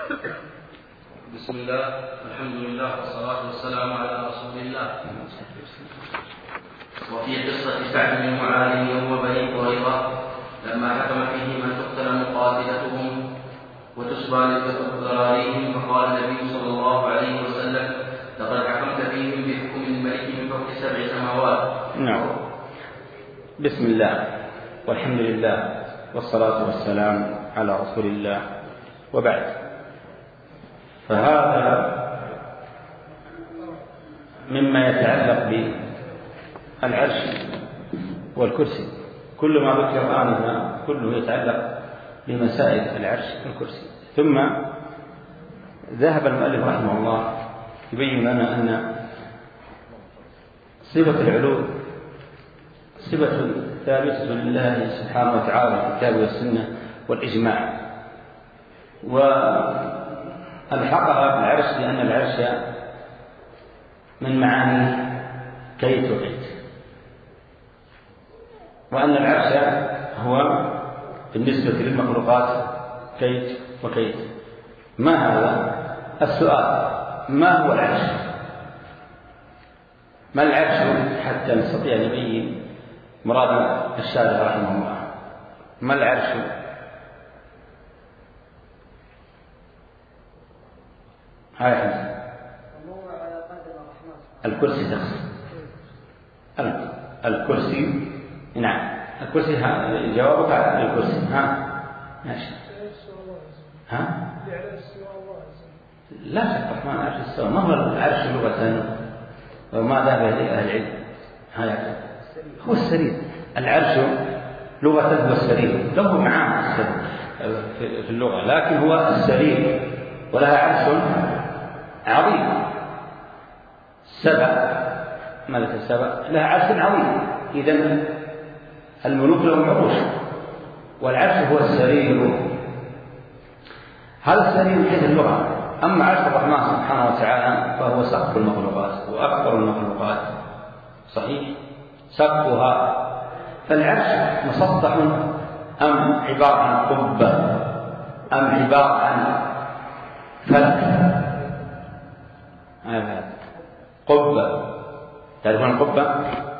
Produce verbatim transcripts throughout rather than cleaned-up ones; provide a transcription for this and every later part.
بسم الله، الحمد لله، والصلاة والسلام على رسول الله. وفي قصة سعد بن معاذ يوم بني قريظة لما حكم فيهم أن تقتل مقاتلتهم وتسبى ذراريهم، فقال النبي صلى الله عليه وسلم: لقد حكمت فيهم بحكم الملك من فوق سبع سماوات. نعم. بسم الله والحمد لله والصلاة والسلام على رسول الله، وبعد. فهذا مما يتعلق بالعرش والكرسي، كل ما ذكر آنذا كله يتعلق بمسائل العرش والكرسي. ثم ذهب المؤلف رحمه الله يبين لنا أن صفة العلو صفة ثابتة لله سبحانه وتعالى في الكتاب والسنة والإجماع، والحقها بالعرش لأن العرش من معاني كيت وكيت، وأن العرش هو بالنسبة للمخلوقات كيت وكيت. ما هذا السؤال؟ ما هو العرش؟ ما العرش حتى نستطيع أن نبين مراد الشارع رحمه الله؟ ما العرش؟ هاي حمزة. الكرسي تقصد الكرسي. نعم، الكرسي. ها جوابك على الكرسي. ها ماشي. ها لا شك الرحمن عرش السماء. ما هو العرش لغة وما ذهب إليه أهل العلم؟ هاي هو السرير. العرش لغة هو السرير، له معاني في اللغة، لكن هو السرير، ولها عرش عظيم. سبع ملك السبع لها عرش عظيم. إذن الملوك لهم عروش، والعرش هو السرير. هذا السرير من حيث اللغة. أما عرش الرحمن سبحانه وتعالى فهو سقف المخلوقات وأكبر المخلوقات، صحيح سقفها. فالعرش مسطح أم عبارة عن قبة أم عبارة عن فلك؟ هذا قبة، تعرفون القبة؟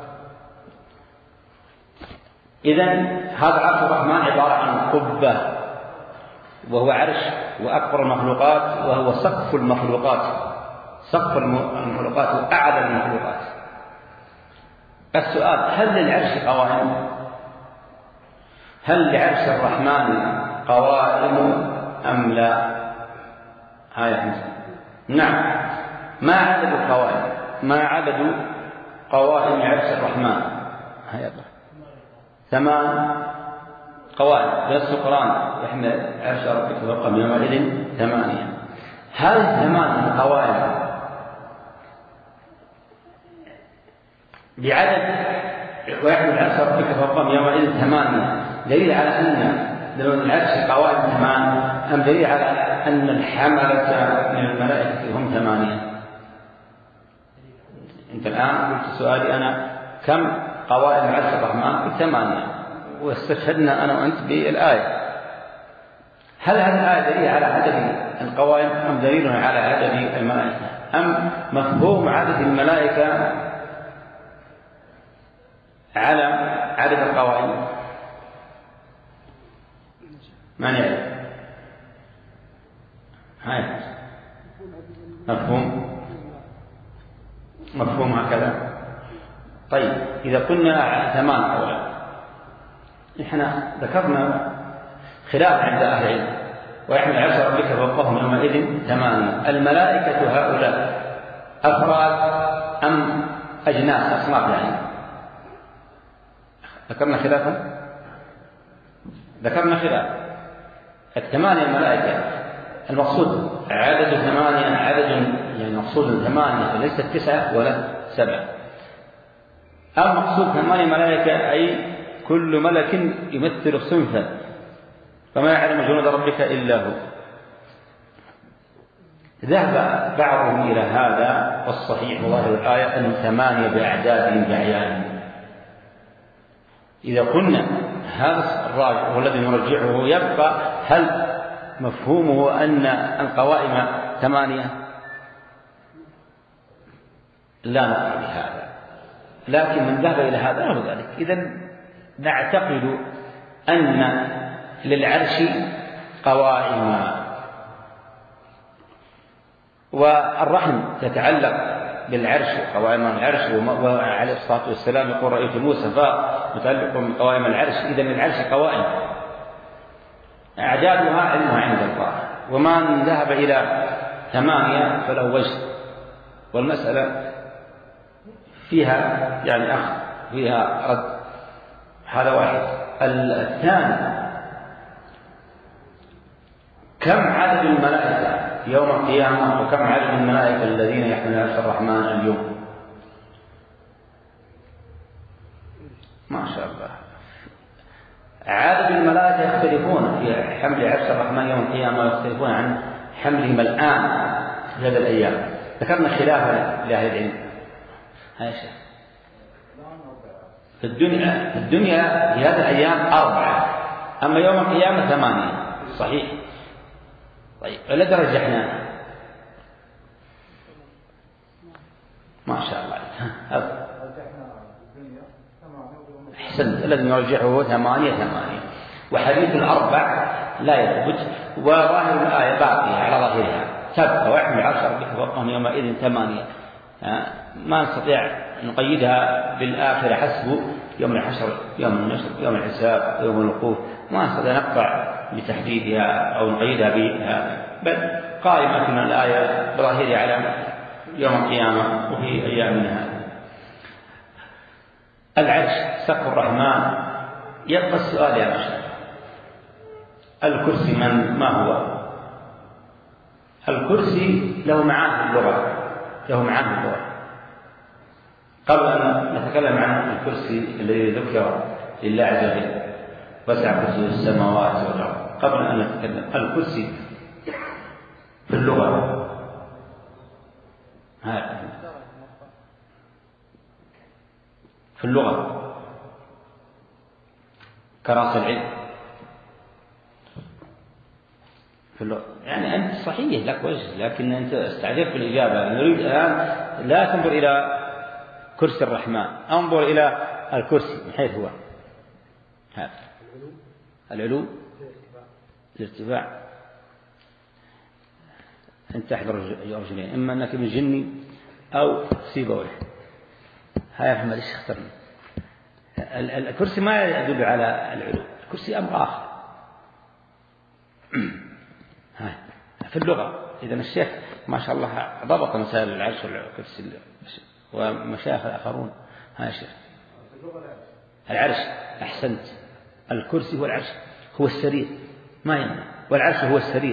إذن هذا عرش الرحمن عبارة عن قبة، وهو عرش وأكبر المخلوقات، وهو سقف المخلوقات، سقف المخلوقات وأعلى المخلوقات. السؤال: هل للعرش قوائم؟ هل لعرش الرحمن قوائم أم لا؟ هاي نعم. ما عدد القوائم؟ ما عدد قوائم عرش الرحمن؟ هاي ثمان قوائم. نص القرآن: يحمل عرش ربك فوقهم يومئذ ثمانية. هذه ثمان قوائم بعدد ويحمل عرش ربك فوقهم يومئذ ثمانية، دليل على أن العرش قوائم ثمان، أم دليل على أن الحملة من الملائكة هم ثمانية؟ أنت الآن قلت سؤالي أنا: كم قوائم عرش الرحمن؟ قلت ثمانية، واستشهدنا أنا وأنت بالآية. هل هذه الآية دليل على عدد القوائم أم دليل على عدد الملائكة، أم مفهوم عدد الملائكة على عدد القوائم؟ ما نعرف. هاي مفهوم مفهوم هكذا. طيب، إذا قلنا ثمان قوائم، إحنا ذكرنا خلاف عند أهل العلم: ويحمل عرش ربك فوقهم يومئذ ثمانية. الملائكة هؤلاء أفراد أم أجناس، أصناف يعني؟ ذكرنا خلافا ذكرنا خلاف. الثمانية ملائكة المقصود عدد ثمانية، عدد يعني مقصود ثمانية، ليست تسعة ولا سبعة. المقصود ثمانية ملائكة أي كل ملك يمثل صنفا، فما يعلم جنود ربك إلا هو. ذهب بعضهم إلى هذا، والصحيح وظاهر الآية أن ثمانية بأعدادهم بأعيانهم. إذا قلنا هذا الراجع والذي نرجعه يبقى: هل مفهومه أن القوائم ثمانية؟ لا نقول بهذا، لكن من ذهب إلى هذا له ذلك. إذن نعتقد أن للعرش قوائم، والرحم تتعلق بالعرش وقوائم العرش، وعليه الصلاة والسلام يقول رأيت موسى فمتعلق بقوائم العرش. إذن للعرش قوائم أعدادها علمها عند الله، ومن ذهب إلى ثمانية فله وجه، والمسألة فيها يعني أخذ فيها رد. هذا واحد. الثاني، كم عدد الملائكة يوم القيامة، وكم عدد الملائكة الذين يحملون عرش الرحمن اليوم؟ ما شاء الله. عدد الملائكة يختلفون في حمل عرش الرحمن يوم القيامة، ويختلفون عن حملهم الآن في هذه الأيام. ذكرنا خلافا لأهل العلم. هاي شيء في الدنيا في الدنيا في هذه الأيام أربعة، أما يوم القيامة ثمانية. صحيح. طيب الذي رجحنا ما شاء الله أحسنت. الذي نرجحه هو ثمانية ثمانية، وحديث الأربع لا يثبت، وظاهر الآية باقية على ظاهرها تبقى ويحمل عرش ربك فوقهم يومئذ ثمانية. ما نستطيع أن نقيدها بالآخرة حسب يوم الحشر، يوم النشر، يوم الحساب، يوم الوقوف. ما نستطيع نقطع بتحديدها أو نقيدها بها، بل قائمة من الآية بظاهرها على يوم القيامة وفي أيامنا هذه. العرش سقف الرحمن. يبقى السؤال يا بشر، الكرسي من ما هو؟ الكرسي له معاني في اللغة، له معاني في اللغة. قبل أن نتكلم عن الكرسي الذي ذكر لله عز وجل وسع كرسي السماوات والأرض، قبل أن نتكلم الكرسي في اللغة هذا في اللغة كراس العلم في اللغة. يعني أنت صحيح لك وجه، لكن أنت استعجلت في الإجابة. نريد الآن لا تنظر إلى كرسي الرحمن، انظر إلى الكرسي من حيث هو هذا العلو الارتفاع. أنت تحضر رجلين، إما أنك من جني أو سيبويه. هاي محمد إيش اخترنا؟ الكرسي ما يدل على العلو، الكرسي أمر آخر. هاي في اللغة. إذا الشيخ ما شاء الله ضبط مسائل العرش والكرسي ومشايخ الآخرون. هاي شيخ العرش. أحسنت. الكرسي هو العرش، هو السرير ما يمنع، والعرش هو السرير.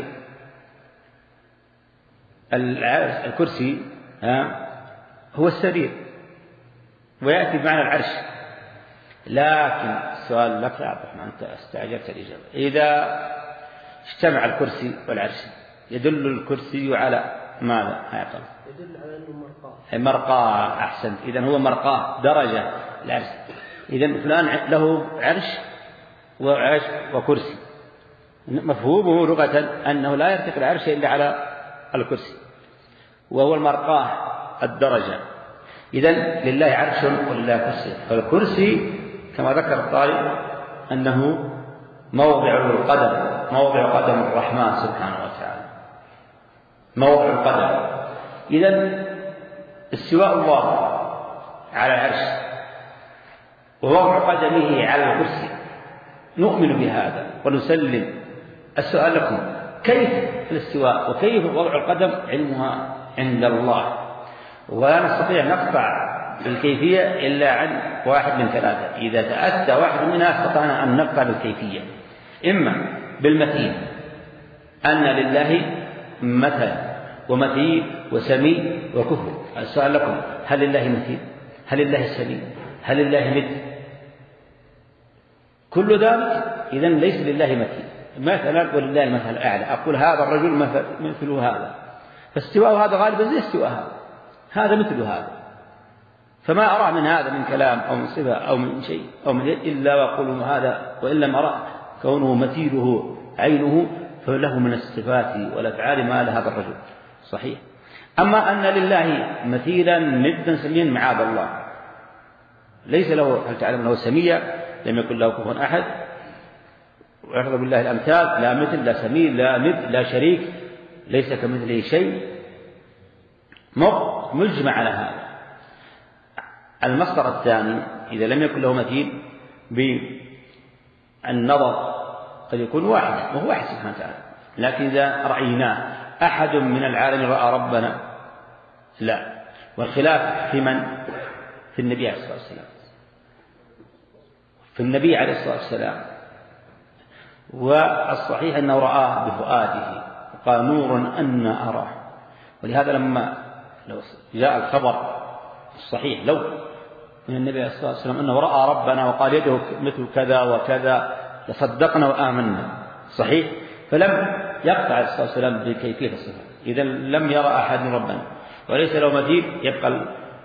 العرش الكرسي ها هو السرير، ويأتي بمعنى العرش. لكن السؤال لك يا عبد الرحمن، أنت استعجلت الإجابة. إذا اجتمع الكرسي والعرش يدل الكرسي على ماذا؟ هيقل. يدل على أنه مرقاه. مرقاه. أحسنت. إذن هو مرقاه درجة العرش. إذن فلان له عرش وعرش وكرسي. مفهومه لغة أنه لا يرتقي العرش إلا على الكرسي، وهو المرقاه الدرجة. إذن لله عرش ولله كرسي. فالكرسي كما ذكر الطالب أنه موضع القدم، موضع قدم الرحمن سبحانه وتعالى، موضع القدم. إذن استواء الله على العرش ووضع قدمه على الكرسي نؤمن بهذا ونسلم. السؤال لكم، كيف الاستواء وكيف وضع القدم؟ علمها عند الله، ولا نستطيع نقطع بالكيفية إلا عن واحد من ثلاثة. إذا تأتى واحد منها استطعنا أن نقطع بالكيفية، إما بالمثيل أن لله مثل ومثيل وسمي وكفر. السؤال لكم، هل لله مثيل؟ هل لله سمي؟ هل لله مثل؟ كل ذلك إذن ليس لله مثيل. مثلا ولله المثل الأعلى، أقول هذا الرجل مثل مثل هذا، فاستواء هذا غالبا زي استواء هذا، هذا مثل هذا. فما أرى من هذا من كلام أو من صفة أو من شيء أو من إلا وأقول هذا، وإن لم أرى كونه مثيله عينه فله من الصفات والأفعال ما لهذا الرجل صحيح. أما أن لله مثيلا ندا سميا معاذ الله، ليس له، هل تعلم له سمية؟ لم يكن له كفوا أحد، ويعرض بالله الأمثال، لا مثل لا سميل لا ند لا شريك، ليس كمثله شيء، مجمع على هذا. المصدر الثاني إذا لم يكن له مثيل بالنظر قد يكون واحدا وهو واحد سبحانه وتعالى، لكن إذا رأيناه أحد من العالم رأى ربنا لا، والخلاف في من؟ في النبي عليه الصلاة والسلام، في النبي عليه الصلاة والسلام، والصحيح أنه رآه بفؤاده وقال نور أن أراه. ولهذا لما لو جاء الخبر الصحيح لو من النبي عليه الصلاة والسلام أنه رأى ربنا وقال يده مثل كذا وكذا لصدقنا وآمنا صحيح، فلم يقطع عليه الصلاة والسلام بكيفية الصفة. إذا لم يرى أحد ربنا وليس له مثيل، يبقى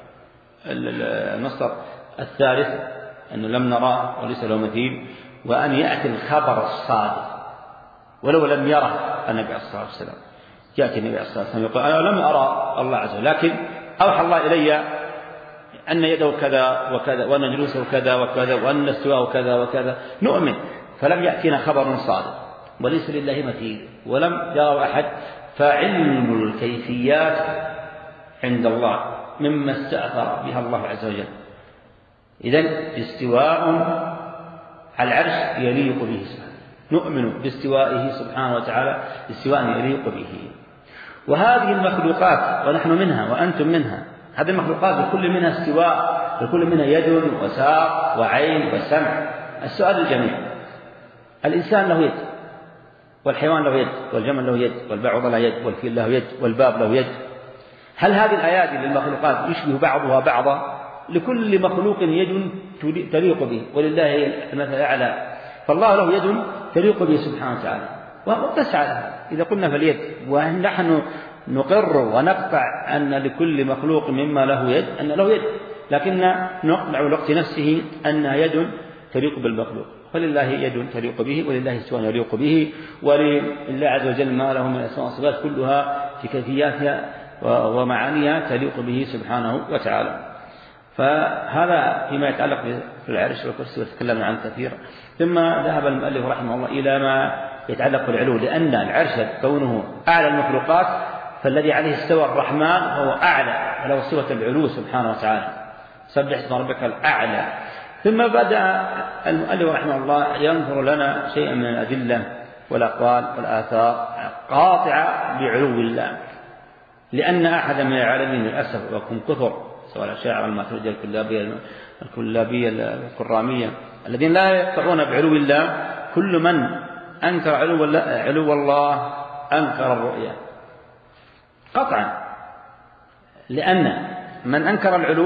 المصدر الثالث أنه لم نراه وليس له مثيل، وأن يأتي الخبر الصادق ولو لم يره النبي عليه الصلاة والسلام. يأتي النبي عليه الصلاة والسلام يقول أنا لم أرى الله عز وجل، لكن أوحى الله إلي أن يده كذا وكذا وأن جلوسه كذا وكذا وأن استواءه كذا وكذا، نؤمن. فلم يأتينا خبر صادق وليس لله مثيل ولم يرى أحد. فعلم الكيفيات عند الله مما استأثر بها الله عز وجل. إذن استواء على العرش يليق به سبحانه، نؤمن باستوائه سبحانه وتعالى استواء يليق به. وهذه المخلوقات ونحن منها وأنتم منها، هذه المخلوقات لكل منها استواء، لكل منها يد وساق وعين وسمع. السؤال الجميع، الإنسان له يد، والحيوان له يد، والجمل له يد، والبعوض له يد، والفيل له يد، والباب له يد. هل هذه الأيادي للمخلوقات يشبه بعضها بعضا؟ لكل مخلوق يد تليق به، ولله المثل الأعلى. فالله له يد تليق به سبحانه وتعالى، وتسعى لها. إذا قلنا فاليد، ونحن نقر ونقطع أن لكل مخلوق مما له يد أن له يد، لكن نقطع لوقت نفسه أنها يد تليق بالمخلوق. فلله يد تليق به، ولله استواء يليق به، ولله عز وجل ما له من الأسماء والصفات كلها في كيفياتها ومعانيها تليق به سبحانه وتعالى. فهذا فيما يتعلق بالعرش والكرسي، وتكلمنا عنه كثيرا. ثم ذهب المؤلف رحمه الله إلى ما يتعلق بالعلو، لأن العرش كونه أعلى المخلوقات، فالذي عليه استوى الرحمن هو أعلى، وله صفة العلو سبحانه وتعالى. سبح اسم ربك الأعلى. ثم بدأ المؤلف رحمه الله ينظر لنا شيئا من الأدلة والأقوال والآثار قاطعة بعلو الله، لأن أحد من العالمين للأسف وكم كثر، سواء الأشاعرة الماتريدية الكلابية الكلابية الكرامية الذين لا يقطعون بعلو الله، كل من أنكر علو الله, علو الله أنكر الرؤيا قطعا، لأن من أنكر العلو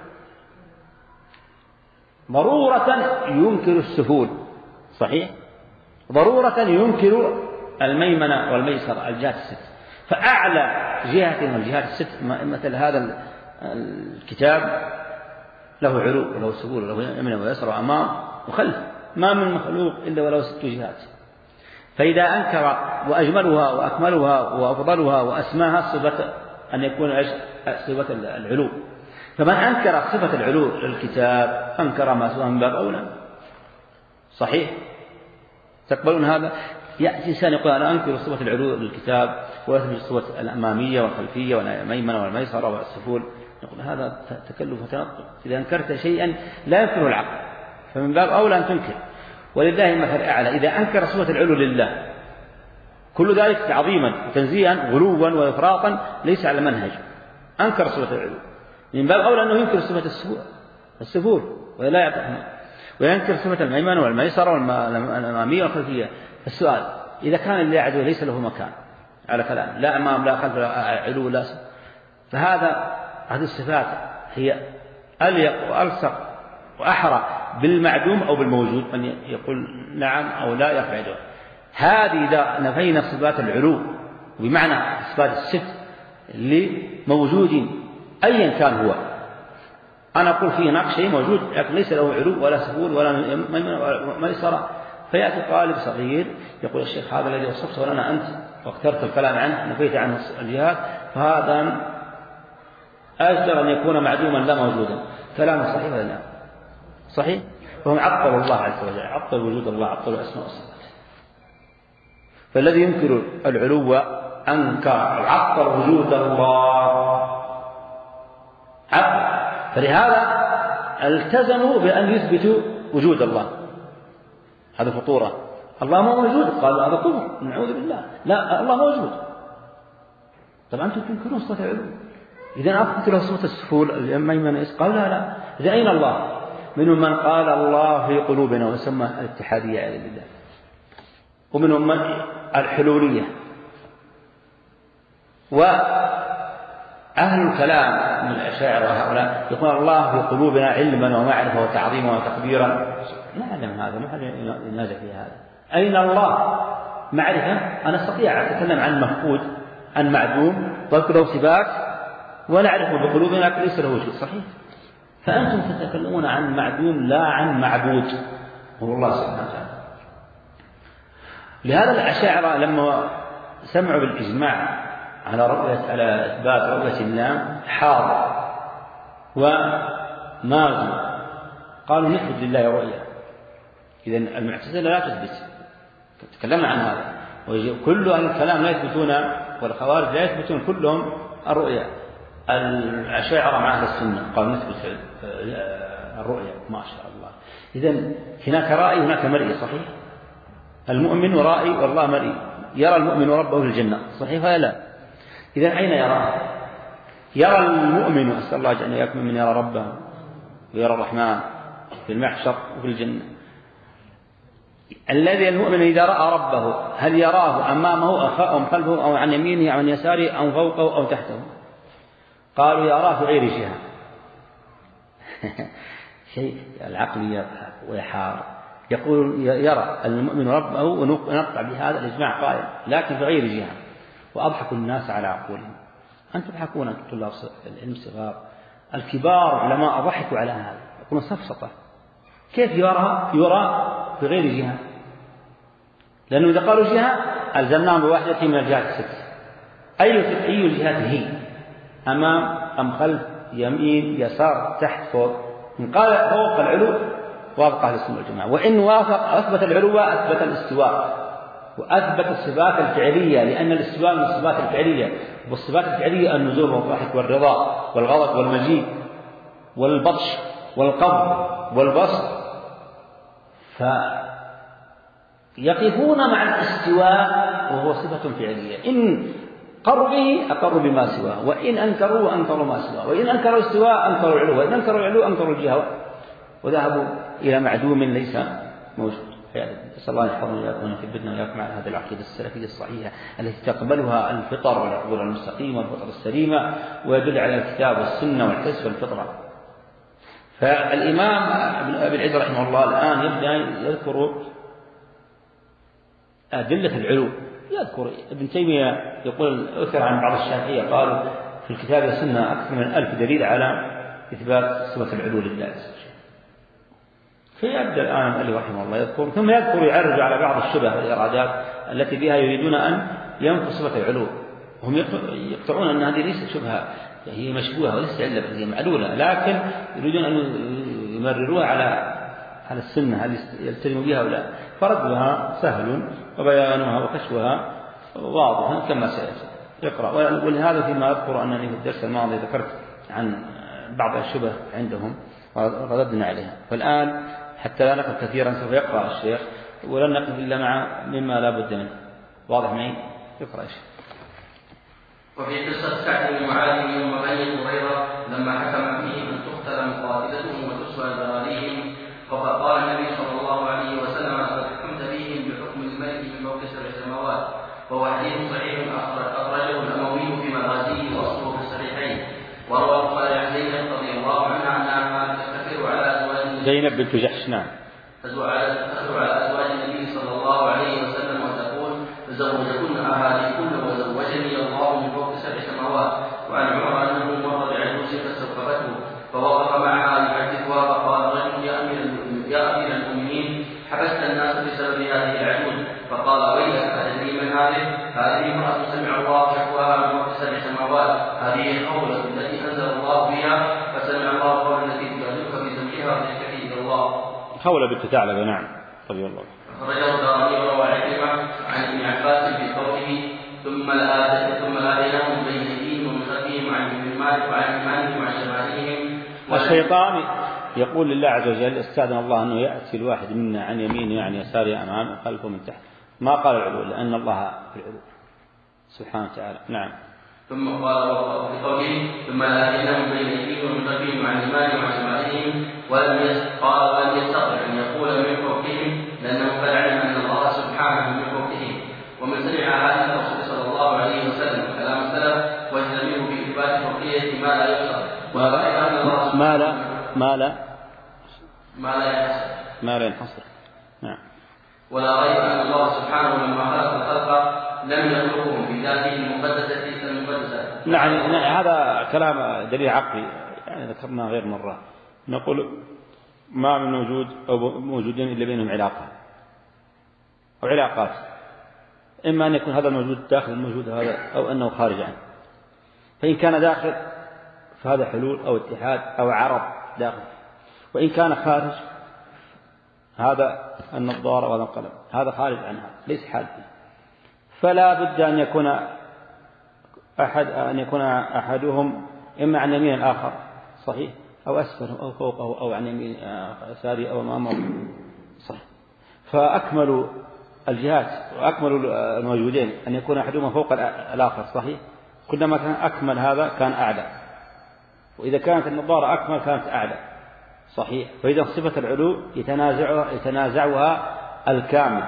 ضرورة ينكر السفول صحيح، ضرورة ينكر الميمنة والميسر الجهات الست. فأعلى جهة من الجهات الست مثل هذا الكتاب له علو وله سفول وله يمين ويسر وأمام وخلف، ما من مخلوق إلا وله ست جهات. فإذا أنكر وأجملها وأكملها وأفضلها وأسماها صفة أن يكون صفة العلو، فمن أنكر صفة العلو للكتاب أنكر ما سواه من باب أولى صحيح. تقبلون هذا؟ يأتي إنسان يقول أنا أنكر صفة العلو للكتاب ويثبت الصفة الأمامية والخلفية والميمنة والميسر والسفول، نقول هذا تكلف وتنطق. إذا أنكرت شيئا لا ينكره العقل فمن باب أولى أن تنكر. ولله المثل الأعلى، إذا أنكر صفة العلو لله كل ذلك تعظيما وتنزيها غلوا وإفراطا ليس على منهج، أنكر صفة العلو، من باب أولى أنه ينكر صفة السفول ولا يعتقد، وينكر صفة الميمنة والميسر والأمامية والخلفية. السؤال، إذا كان الله عز وجل ليس له مكان على كلام، لا أمام لا خلف لا علو لا سفل، فهذا هذه الصفات هي أليق وألصق وأحرى بالمعدوم أو بالموجود، من يقول نعم أو لا يقعده. هذه إذا نفينا صفات العلو بمعنى صفات الست لموجود أيا كان هو، أنا أقول فيه نقش شيء موجود لكن ليس له علو ولا سفول ولا ميسر، فيأتي طالب صغير يقول الشيخ هذا الذي وصفته لنا أنت واخترت الكلام عنه نفيت عنه الجهاد فهذا أجدر أن يكون معدوما لا موجودا. كلام صحيح ولا لا؟ صحيح. فهم عطلوا الله عز وجل، عطلوا وجود الله، عطلوا أسماء والصفات. فالذي ينكر العلو أنكر عطل وجود الله، عطل. فلهذا التزموا بأن يثبتوا وجود الله. هذا فطورة. الله ما موجود، قالوا هذا كفر، نعوذ بالله. لا، الله موجود. طبعا أنتم تنكرون صفة العلو. إذا أثبت له صفة السفول الميمنة قال لا لا. إذا أين الله؟ منهم من قال الله في قلوبنا وسمى الاتحادية على الله، ومنهم من الحلولية. وأهل الكلام من الأشاعرة وهؤلاء يقول الله في قلوبنا علما ومعرفة وتعظيما وتقديرا. نعلم هذا، ما حد ينازع في هذا. أين الله؟ معرفة، أنا أستطيع أن أتكلم عن مفقود، عن معدوم، واذكر له صفات ونعرفه بقلوبنا لكن ليس له وجود. صحيح. فأنتم تتكلمون عن معدوم لا عن معبود هو الله سبحانه وتعالى. لهذا الأشاعرة لما سمعوا بالإجماع على رؤية على إثبات رؤية الله حاضر وماجو قالوا نثبت لله رؤية. إذن المعتزلة لا تثبت، تكلمنا عن هذا. وكل الكلام لا يثبتون، والخوارج لا يثبتون كلهم الرؤية. الأشاعرة مع أهل السنة قالوا نثبت الرؤية. ما شاء الله. إذن هناك رأي هناك مرئي. صحيح. المؤمن رأي والله مرئي. يرى المؤمن ربه في الجنة. صحيح ولا لا؟ إذن أين يراه؟ يرى المؤمن، أسأل الله أن يكون من يرى ربه ويرى الرحمن في المحشر وفي الجنة. الذي المؤمن إذا رأى ربه هل يراه أمامه أو خلفه أو عن يمينه أو عن يساره أو فوقه أو تحته؟ قالوا يراه في غير جهة. شيء العقل يضحك ويحار. يقول يرى المؤمن ربه ونقطع بهذا الإجماع قائم، لكن في غير جهة. وأضحكوا الناس على عقولهم. أنتم تضحكون أنتم طلاب العلم صغار. الكبار علماء ضحكوا على هذا، يقولون سفسطة. كيف يرى يرى في غير جهة؟ لأنه إذا قالوا جهة ألزمناهم بواحدة من الجهات الست. أي أي الجهات هي؟ أمام أم خلف، يمين يسار تحت فوق؟ إن قال فوق العلو وافق أهل السنة والجماعة، وإن وافق أثبت العلو أثبت الاستواء وأثبت الصفات الفعلية، لأن الاستواء من الصفات الفعلية. والصفات الفعلية النزول والضحك والرضا والغضب والمجيء والبطش والقبض والبسط. فيقفون مع الاستواء وهو صفة فعلية. إن قروا به أقروا بما سواه، وإن أنكروا أنكروا ما سواه، وإن أنكروا الاستواء أنكروا العلو، وإن أنكروا العلو أنكروا الجهة، وذهبوا إلى معدوم ليس موجود. نسأل الله يحفظنا وإياكم ويثبتنا وإياكم على هذه العقيدة السلفية الصحيحة التي تقبلها الفطر والعقول المستقيمة والفطر السليمة، ويدل على الكتاب والسنة والحس والفطرة. فالإمام ابن العز رحمه الله الآن يبدأ يذكر أدلة العلو. يذكر ابن تيمية يقول أثر عن بعض الشافعية قالوا في الكتاب والسنة أكثر من ألف دليل على إثبات صفة العلو لله. فيبدأ الآن المؤلف رحمه الله يذكر، ثم يذكر يعرج على بعض الشبه والإرادات التي بها يريدون أن ينفوا صفة العلو. هم يقطعون أن هذه ليست شبهة، هي مشبوهة وليست علة، هي معلولة، لكن يريدون أن يمرروها على على السنة هل يلتزموا بها ولا. فردها سهل وبيانها وكشفها واضح كما سيأتي. يقرأ. ولهذا فيما أذكر أنني في الدرس الماضي ذكرت عن بعض الشبه عندهم ورددنا عليها. فالآن حتى لا نقف كثيرا سوف يقرأ الشيخ، ولن نقف إلا مع مما لا بد منه. واضح معي؟ يقرأ الشيخ. وفي قصة سعد بن معاذ يوم بني قريظة لما حكم فيه من تقتل مقاتلتهم وتسوى ذراريهم، فقال النبي صلى الله عليه وسلم قد حكمت فيهم بحكم الملك من فوق سبع سماوات. وهو حديث صحيح أخرجه الأموي في مغازيه وأصله في الصحيحين. وروى البخاري عن زينب رضي الله عنها أنها تفتخر على أزواج زينب بنت جحش. نعم. تفتخر على أزواج النبي صلى الله عليه وسلم وتقول تزوجكن أهاليكن وزوجني الله من فوق سبع سماوات. وعن عمر أنه مر بعجوز فاستوقفته فوقف معها يحدثها فقال رجل يا أمير المؤمنين حبست الناس بسبب هذه امرأة سمع الله شكواها من فوق سبع سماوات، هذه القولة التي أنزل الله بها، فسمع الله قول التي تجادلك في زوجها وتشتكي إلى الله. قولة بنت ثعلبة، نعم رضي الله. أخرجه الدارمي وروى عكرمة عن ابن عباس في قوله ثم لآتيناهم بين أيديهم ومن خلفهم عن يمينهم وعن أيمانهم وعن شمائلهم. الشيطان يقول لله عز وجل استأذن الله أنه يأتي الواحد منا عن يمينه يعني يساره أمامه وخلفه من تحت، ما قال العلو لأن الله في العلو سبحانه وتعالى. نعم. ثم قال بقوله ثم لآتيناهم بين أيديهم ومن خلفهم عن يمينهم وعن شمائلهم، ولم قال ولم يستطع أن يقول من فوقهم لأنه قد علم أن الله سبحانه من فوقهم. ومن سمع حديث الرسول صلى الله عليه وسلم كلام السلف وجد منه في إثبات فوقية ما لا يحصر، ورأى أن الله ما لا ما لا ما لا يحصر ما لا ينحصر. نعم. ولا ريب أن الله سبحانه لما خلق الخلق لم يخلقهم في ذاته المقدسة المقدسة. نعم. هذا كلام دليل عقلي يعني ذكرنا غير مرة، نقول ما من موجود أو موجودين إلا بينهم علاقة أو علاقات، إما أن يكون هذا الموجود داخل الموجود هذا أو أنه خارج عنه، فإن كان داخل فهذا حلول أو اتحاد أو عرض داخل، وإن كان خارج هذا النظارة وهذا القلم هذا خارج عنها ليس حادثا، فلا بد أن يكون أحد أن يكون أحدهم إما عن يمين الآخر صحيح أو أسفله أو فوقه أو عن يمين يساره أو أمامه صحيح. فأكمل الجهات وأكمل الموجودين أن يكون أحدهما فوق الآخر صحيح، كلما كان أكمل هذا كان أعلى، وإذا كانت النظارة أكمل كانت أعلى صحيح. فإذا صفة العلو يتنازعها يتنازعها الكامل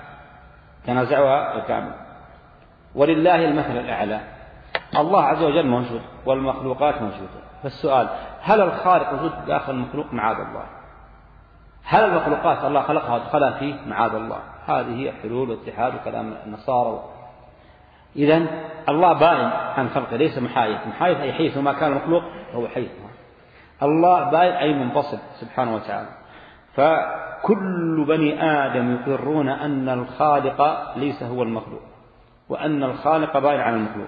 تنازعها الكامل. ولله المثل الأعلى، الله عز وجل موجود والمخلوقات موجودة، فالسؤال هل الخالق موجود داخل المخلوق؟ معاذ الله. هل المخلوقات الله خلقها ودخلها فيه؟ معاذ الله. هذه هي حلول واتحاد وكلام النصارى. إذن الله بائن عن خلقه ليس محايد، محايد أي حيث ما كان المخلوق هو حيث الله بائن أي منفصل سبحانه وتعالى. فكل بني آدم يقرون أن الخالق ليس هو المخلوق وأن الخالق بائن عن المخلوق،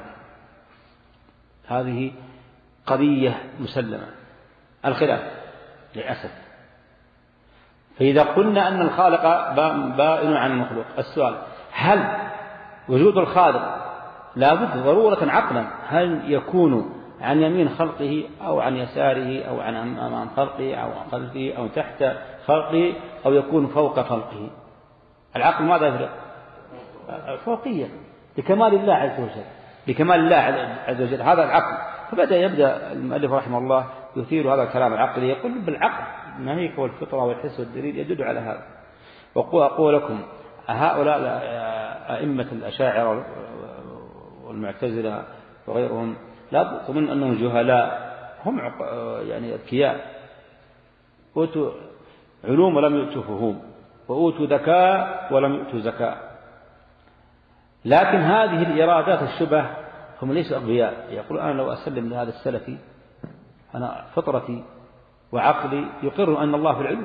هذه قضية مسلمة. الخلاف للأسف، فإذا قلنا أن الخالق بائن عن المخلوق، السؤال هل وجود الخالق لابد ضرورة عقلا هل يكون عن يمين خلقه أو عن يساره أو عن أمام خلقه أو عن خلفه أو تحت خلقه أو يكون فوق خلقه؟ العقل ماذا يفرق؟ فوقية لكمال الله عز وجل، لكمال الله عز وجل، هذا العقل. فبدأ يبدأ المؤلف رحمه الله يثير هذا الكلام العقلي، يقول بالعقل الناهيك والفطرة والحس والدليل يدل على هذا. وأقول لكم هؤلاء أئمة الأشاعرة والمعتزلة وغيرهم لا تظن أنهم جهلاء، هم يعني أذكياء، أوتوا علوم ولم يؤتوا فهوم، وأوتوا ذكاء ولم يؤتوا ذكاء. لكن هذه الإرادات الشبه هم ليسوا أغبياء. يقول أنا لو أسلم لهذا السلفي أنا فطرتي وعقلي يقر أن الله في العلو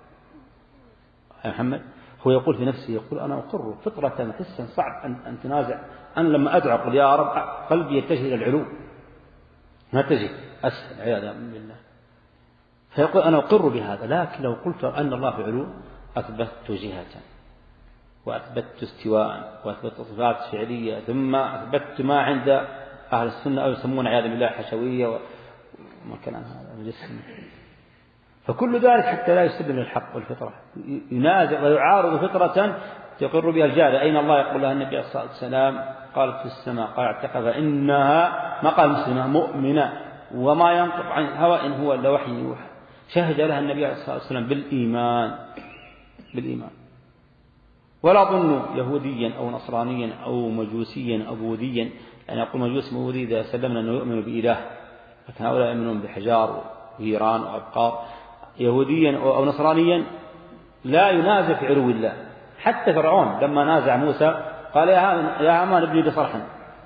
يا محمد. هو يقول في نفسه يقول أنا أقر فطرة حسا صعب أن, أن تنازع. أنا لما أدعو قل يا رب قلبي يتجه إلى العلو ما تجه أسهل عياذا بالله. فيقول أنا أقر بهذا، لكن لو قلت أن الله في علو أثبتت جهة وأثبتت استواء وأثبتت صفات فعلية، ثم أثبتت ما عند أهل السنة أو يسمون عياذا بالله حشوية وما كان هذا مجسم. فكل ذلك حتى لا يسلم للحق والفطرة، ينازع ويعارض فطرة يقر بها الجارة. أين الله؟ يقول لها النبي صلى الله عليه وسلم قالت في السماء، قال اعتقد إنها ما قال مسلمة مؤمنة وما ينطق عن الهوى إن هو إلا وحي يوحى. شهد لها النبي صلى الله عليه وسلم بالإيمان بالإيمان. ولا ظن يهوديا أو نصرانيا أو مجوسيا أو بوذيا، يعني يقول مجوس بوذي إذا سلمنا أنه يؤمن بإله، لكن هؤلاء يؤمنون بحجار وهيران وأبقار. يهوديا أو نصرانيا لا ينازع في علو الله. حتى فرعون لما نازع موسى قال يا هامان ابني لي صرحا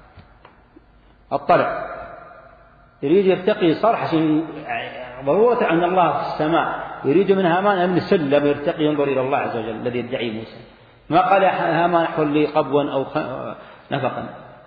اطلع، يريد يرتقي صرح عشان ضرورة أن الله في السماء، يريد من هامان أن يسلم يرتقي ينظر إلى الله عز وجل الذي يدعي موسى. ما قال يا هامان احفر لي قبوا أو نفقا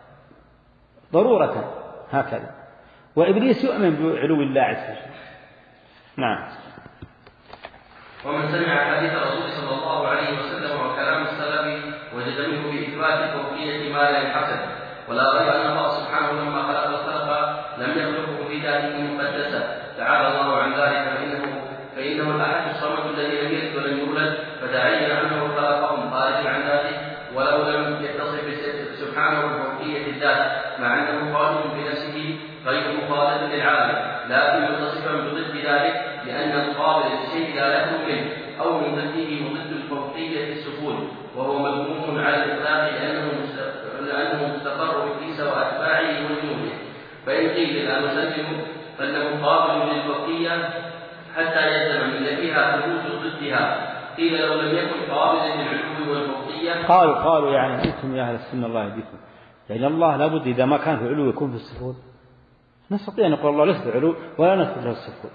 ضرورة هكذا. وإبليس يؤمن بعلو الله عز وجل. نعم. ومن سمع حديث الرسول صلى الله عليه وسلم وكلام السلف وجد منه بإثبات الفوقية ما لا ينحسب، ولا ريب أن الله سبحانه لما خلق الخلق لم يخلقه في ذاته مقدسة تعالى الله عن ذلك، فإنه فإنه الأحد الصمد الذي لم يلد ولم يولد، فتعين أنه خلقهم خارجا عن ذاته، ولو لم يتصف سبحانه بفوقية الذات مع أنه قادم بنفسه غير مخالف للعالم، لكن متصفا بضد ذلك، لأن مقابل الشيء لا يخلو منه أو من ضده وضد الفوقية السفول، وهو مذموم على الإطلاق لأنه مستقر إبليس وأتباعه وجنوده. فإن قيل لا نسلم أنه قابل للفوقية حتى يلزم من نفيها ثبوت ضدها، قيل لو لم يكن قابلا للعلو والفوقية. قالوا قالوا يعني أنتم يا أهل السنة الله يهديكم، يعني الله لابد إذا ما كان في العلو يكون في السفول. نستطيع أن نقول الله ليس في العلو ولا نثبت له السفول.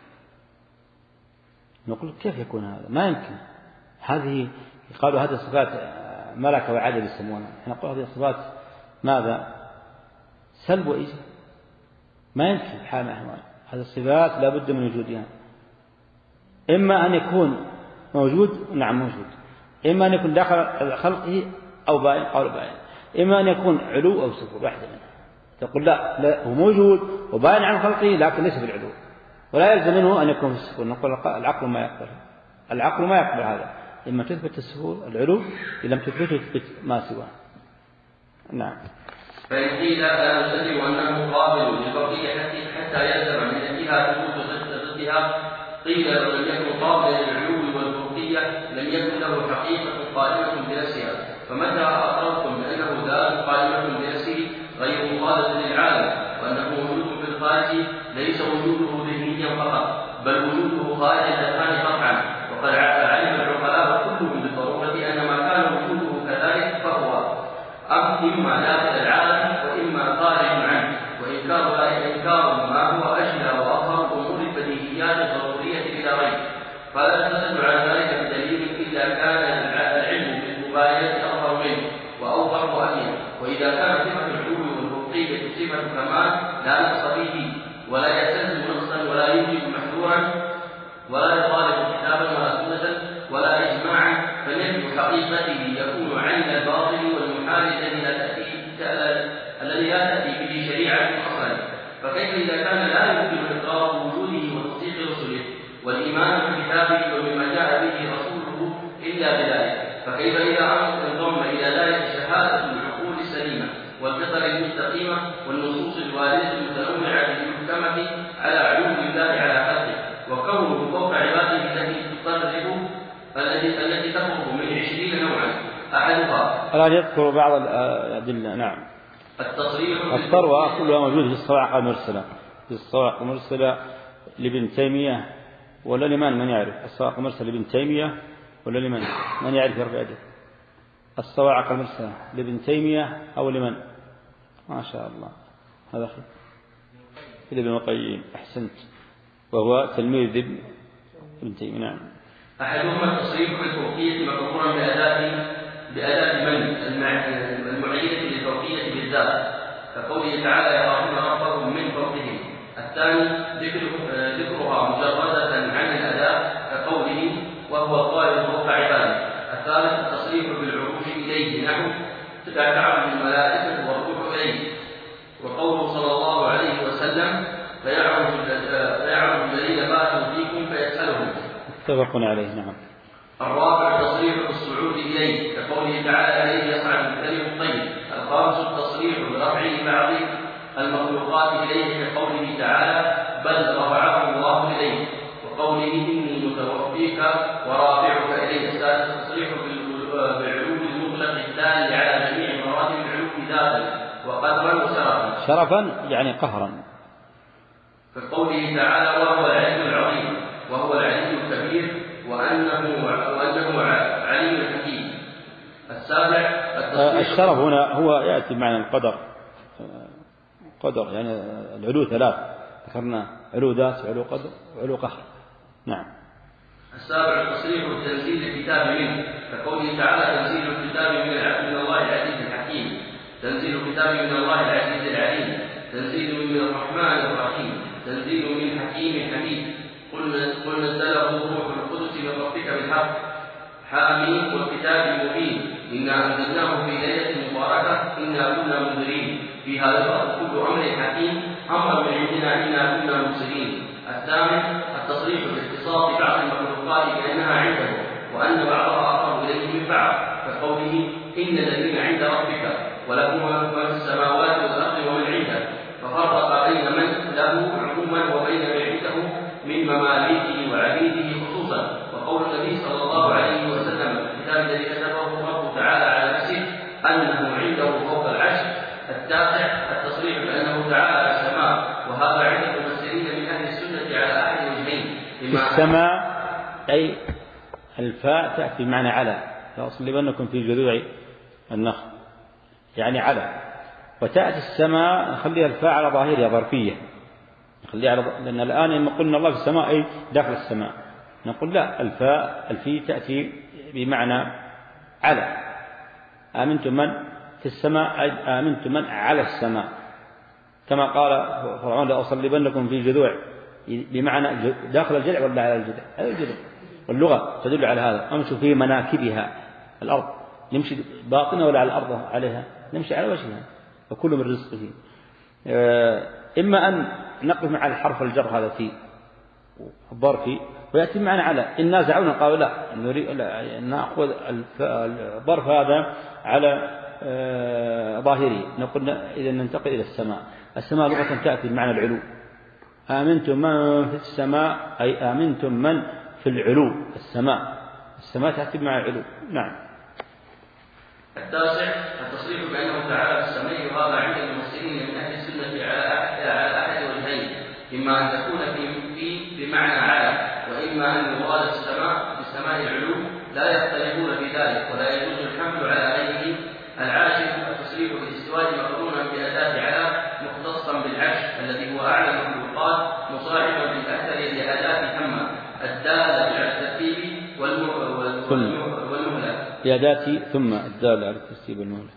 نقول كيف يكون هذا؟ ما يمكن. هذه قالوا هذه الصفات ملكة وعدل يسمونها، احنا نقول هذه الصفات ماذا؟ سلب وإيجاب. ما يمكن حال من الأحوال. هذه الصفات لا بد من وجودها، إما أن يكون موجود، نعم موجود، إما أن يكون داخل خلقه أو باين أو باين، إما أن يكون علو أو سفول، واحدة منها. تقول لا, لا هو موجود وباين عن خلقه لكن ليس في العلو، ولا يلزم منه أن يكون في السفول. نقول العقل ما يقبل، العقل ما يقبل هذا، إما تثبت السفول العلو، إن لم تثبته تثبت ما سواه. نعم. فإن قيل لا نسلم أنه قابل للفوقية حتى يلزم من أنها ثبوت ضدها، قيل لو لم يكن قابلا للعلو والفوقية لم يكن له حقيقة قائمة بنفسها، فمتى أقررتم بأنه ذات قائمة بنفسه غير مخالف للعالم، وأنه وجود في الخارج ليس وجوده ذهنيا فقط، بل وجوده خارج الأذهان قطعا، وقد علم العقلاء كلهم بالضرورة أن ما كان وجوده كذلك فهو إما داخل العالم وإما خارج عنه، وإنكار إنكار ما هو أجلى وأظهر أمور البديهيات الضرورية بلا ريب، فلا تستدل على ذلك بدليل إلا كان العلم بالمباينة أظهر منه وأوضح وأبين. وإذا كان صفة العلو والفوقية صفة كمال لا نقص فيه ولا يستلزم نقصا ولا يوجب محذورا ولا يطالب كتابا ولا سنة ولا إجماعا، فنفي حقيقته يكون عين الباطل والمحال الذي لا تأتي الذي لا تأتي به شريعة أصلا. فكيف إذا كان لا يمكن إقرار وجوده وتصديق رسله والإيمان بكتابه وبما جاء به رسوله إلا بذلك؟ فكيف إذا انضم إلى ذلك شهادة العقول السليمة والفطر المستقيمة والنصوص الواردة المتنوعة المحكمة على علو الله على خلقه، وكونه فوق عباده التي تقرب التي التي تقرب من عشرين نوعا أحدها. الآن يذكر بعض الأدلة. نعم. التصريح الثروة كلها موجودة في الصواعق المرسلة، في الصواعق المرسلة لابن تيمية ولا لمن من يعرف؟ الصواعق المرسلة لابن تيمية ولا لمن من يعرف يرفع يده؟ الصواعق المرسلة لابن تيمية أو لمن؟ ما شاء الله، هذا خير. ابن القيم، أحسنت، وهو تلميذ ابن تيمية. نعم. أحدهما التصريح بالفوقية مقرورا بأداة بأداة من المعينة للفوقية بالذات، كقوله تعالى يخافون ربهم من فوقهم. الثاني ذكرها مجردة عن الأداة كقوله وهو القائل فوق عباده. الثالث التصريح بالعروج إليه نحو تعرج الملائكة والروح إليه، وقوله صلى الله عليه وسلم فيعرج الذين باتوا فيكم فيسألهم. متفق عليه. نعم. الرابع التصريح بالصعود إليه كقوله تعالى إليه يصعد الكلم الطيب. الخامس التصريح برفع بعض المخلوقات إليه كقوله تعالى بل رفعه الله إليه، وقوله إني متوفيك ورافعك إليه. السادس التصريح بالعلو المطلق الثاني على جميع مراتب العلو ذاتا وقدرا وشرفا. شرفا يعني قهرا، كقوله تعالى وهو العلي العظيم وهو العلي الكبير وأنه وأنه عليم حكيم. السابع الشرف هنا هو يأتي بمعنى القدر، قدر يعني العلو ثلاث ذكرنا، علو ذات وعلو قدر وعلو قهر. نعم. السابع التصريح بتنزيل الكتاب منه كقوله تعالى تنزيل الكتاب من الله العزيز الحكيم. تنزيل كتاب من الله العزيز العليم، تنزيل من الرحمن الرحيم، تنزيل من حكيم حميد، قل نزله روح القدس من ربك بالحق، حامين والكتاب المبين، إنا أنزلناه في ليلة مباركة إنا كنا منذرين فيها يفرق كل أمر حكيم أمرا من عندنا إنا كنا مرسلين. الثامن التصريح باختصاص بعض المخلوقات بأنها عنده وأن بعضها أقرب إليه من بعض، كقوله إن الذين عند ربك وله ما في السماوات والأرض ومن عنده، ففرق بين من له عموما وبين من عنده من مماليكه وعبيده خصوصا. وقول النبي صلى الله عليه وسلم في الكتاب الذي كتبه ربه تعالى على نفسه أنه عنده فوق العرش. التاسع التصريح بأنه تعالى في السماء، وهذا عند المفسرين من أهل السنة على أحد وجهين. في السماء أي الفاء تأتي بمعنى على، لأصلبنكم في جذوع النخل يعني على، وتأتي السماء نخليها الفاء على ظاهرها ظرفية، نخليها على ظ... لأن الآن لما قلنا الله في السماء أي داخل السماء، نقول لا، الفاء الفي تأتي بمعنى على. آمنتم من في السماء أي آمنتم من على السماء، كما قال فرعون لأصلبنكم في جذوع، بمعنى داخل الجذع ولا على الجذع؟ على الجذع، واللغة تدل على هذا. أمشوا في مناكبها الأرض، نمشي باطنة ولا على الأرض عليها؟ نمشي على وجهها، وكل من رزقه. إما أن نقف مع الحرف الجر هذا في الظرفي ويأتي معنا على، إن نازعون قالوا لا نريد نأخذ الظرف هذا على ظاهره، نقول إذا ننتقل إلى السماء. السماء لغة تأتي بمعنى العلو، آمنتم من في السماء أي آمنتم من في العلو، السماء السماء تأتي بمعنى العلو. نعم. التاسع التصريح بأنه تعالى في السماء، وهذا عند المفسرين من أهل السنة على أحد وجهين، إما أن تكون في بمعنى على، وإما أن يراد السماء بالسماء العلو، لا يختلفون في ذلك، ولا يجوز الحمل على غيره. العاشر التصريح بالاستواء مقرونا بأداة على مختصا بالعرش الذي هو أعلى المخلوقات، مصاحبا بالأثر لأداة ثم الدالة على الترتيب والمهلة بأداة ثم الدالة على الترتيب والمهلة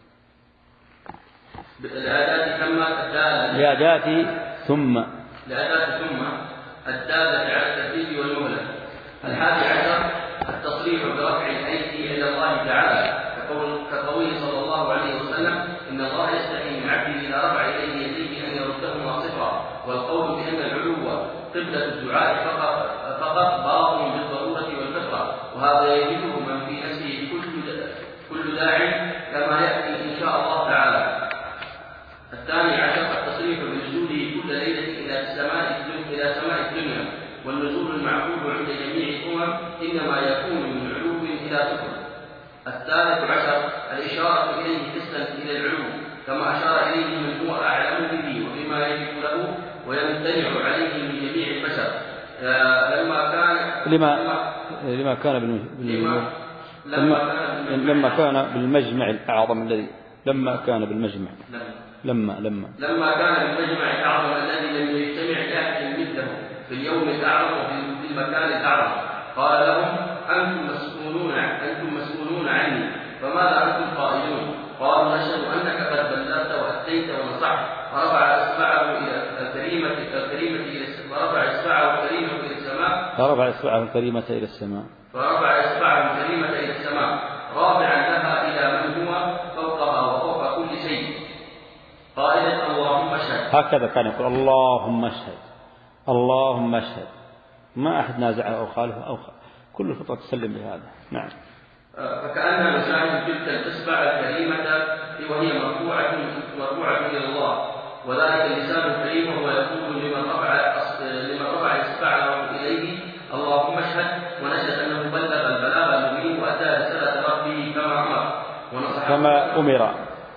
الأداة ثم الدالة لأداة ثم لأداة ثم الدالة على الترتيب والمهلة. الحادي عشر التصريح برفع الأيدي إلى الله تعالى، كقوله صلى الله عليه وسلم إن الله يستحي من عبده إذا رفع إليه يديه أن يردهما صفرا، والقول بأن العلو قبلة الدعاء فقط فقط باطل بالضرورة والفطرة، وهذا يجده من في نفسه كل كل داعي كما يأتي إن شاء الله تعالى. الثاني عشر التصريح بنزوله كل ليلة إلى السماء إلى سماء الدنيا، والنزول المعقول عند جميع الأمم إنما يكون من علو إلى سفل. الثالث عشر الإشارة إليه حسا إلى العلو، كما أشار إليه من هو أعلم به وبما يجب له ويمتنع عليه من جميع البشر. لما كان لما لما كان بالمجمع لما, لما كان بالمجمع الأعظم الذي لما كان بالمجمع لما لما لما كان بالمجمع الأعظم الذي لم يجتمع أحد مثله في اليوم الأعظم وفي المكان الأعظم، قال لهم أنتم مسؤولون أنتم مسؤولون عني، فماذا أنتم قائلون؟ قالوا نشهد أنك قد بلغت وأتيت ونصحت. فرفع إصبعه إلى الكريمة الكريمة إلى السماء فرفع إصبعه الكريمة إلى السماء فرفع إصبعه الكريمة إلى السماء فرفع إصبعه الكريمة إلى السماء رافعا لها إلى من هو فوقها وفوق كل شيء، قائلا اللهم اشهد. هكذا كان يقول اللهم اشهد اللهم اشهد، ما أحد نازعه أو خالفه أو خالف. كل الفطرة تسلم بهذا. نعم. فكأنها نشاهد تلك الإصبع الكريمة وهي مرفوعة مرفوعة إلى الله، وذلك اللسان الكريم وهو يقول لمن رفع لمن رفع إصبعه إليه اللهم اشهد، ونشهد أنه بلغ البلاغ المبين وأتى رسالة ربه كما أمر ونصح كما أمر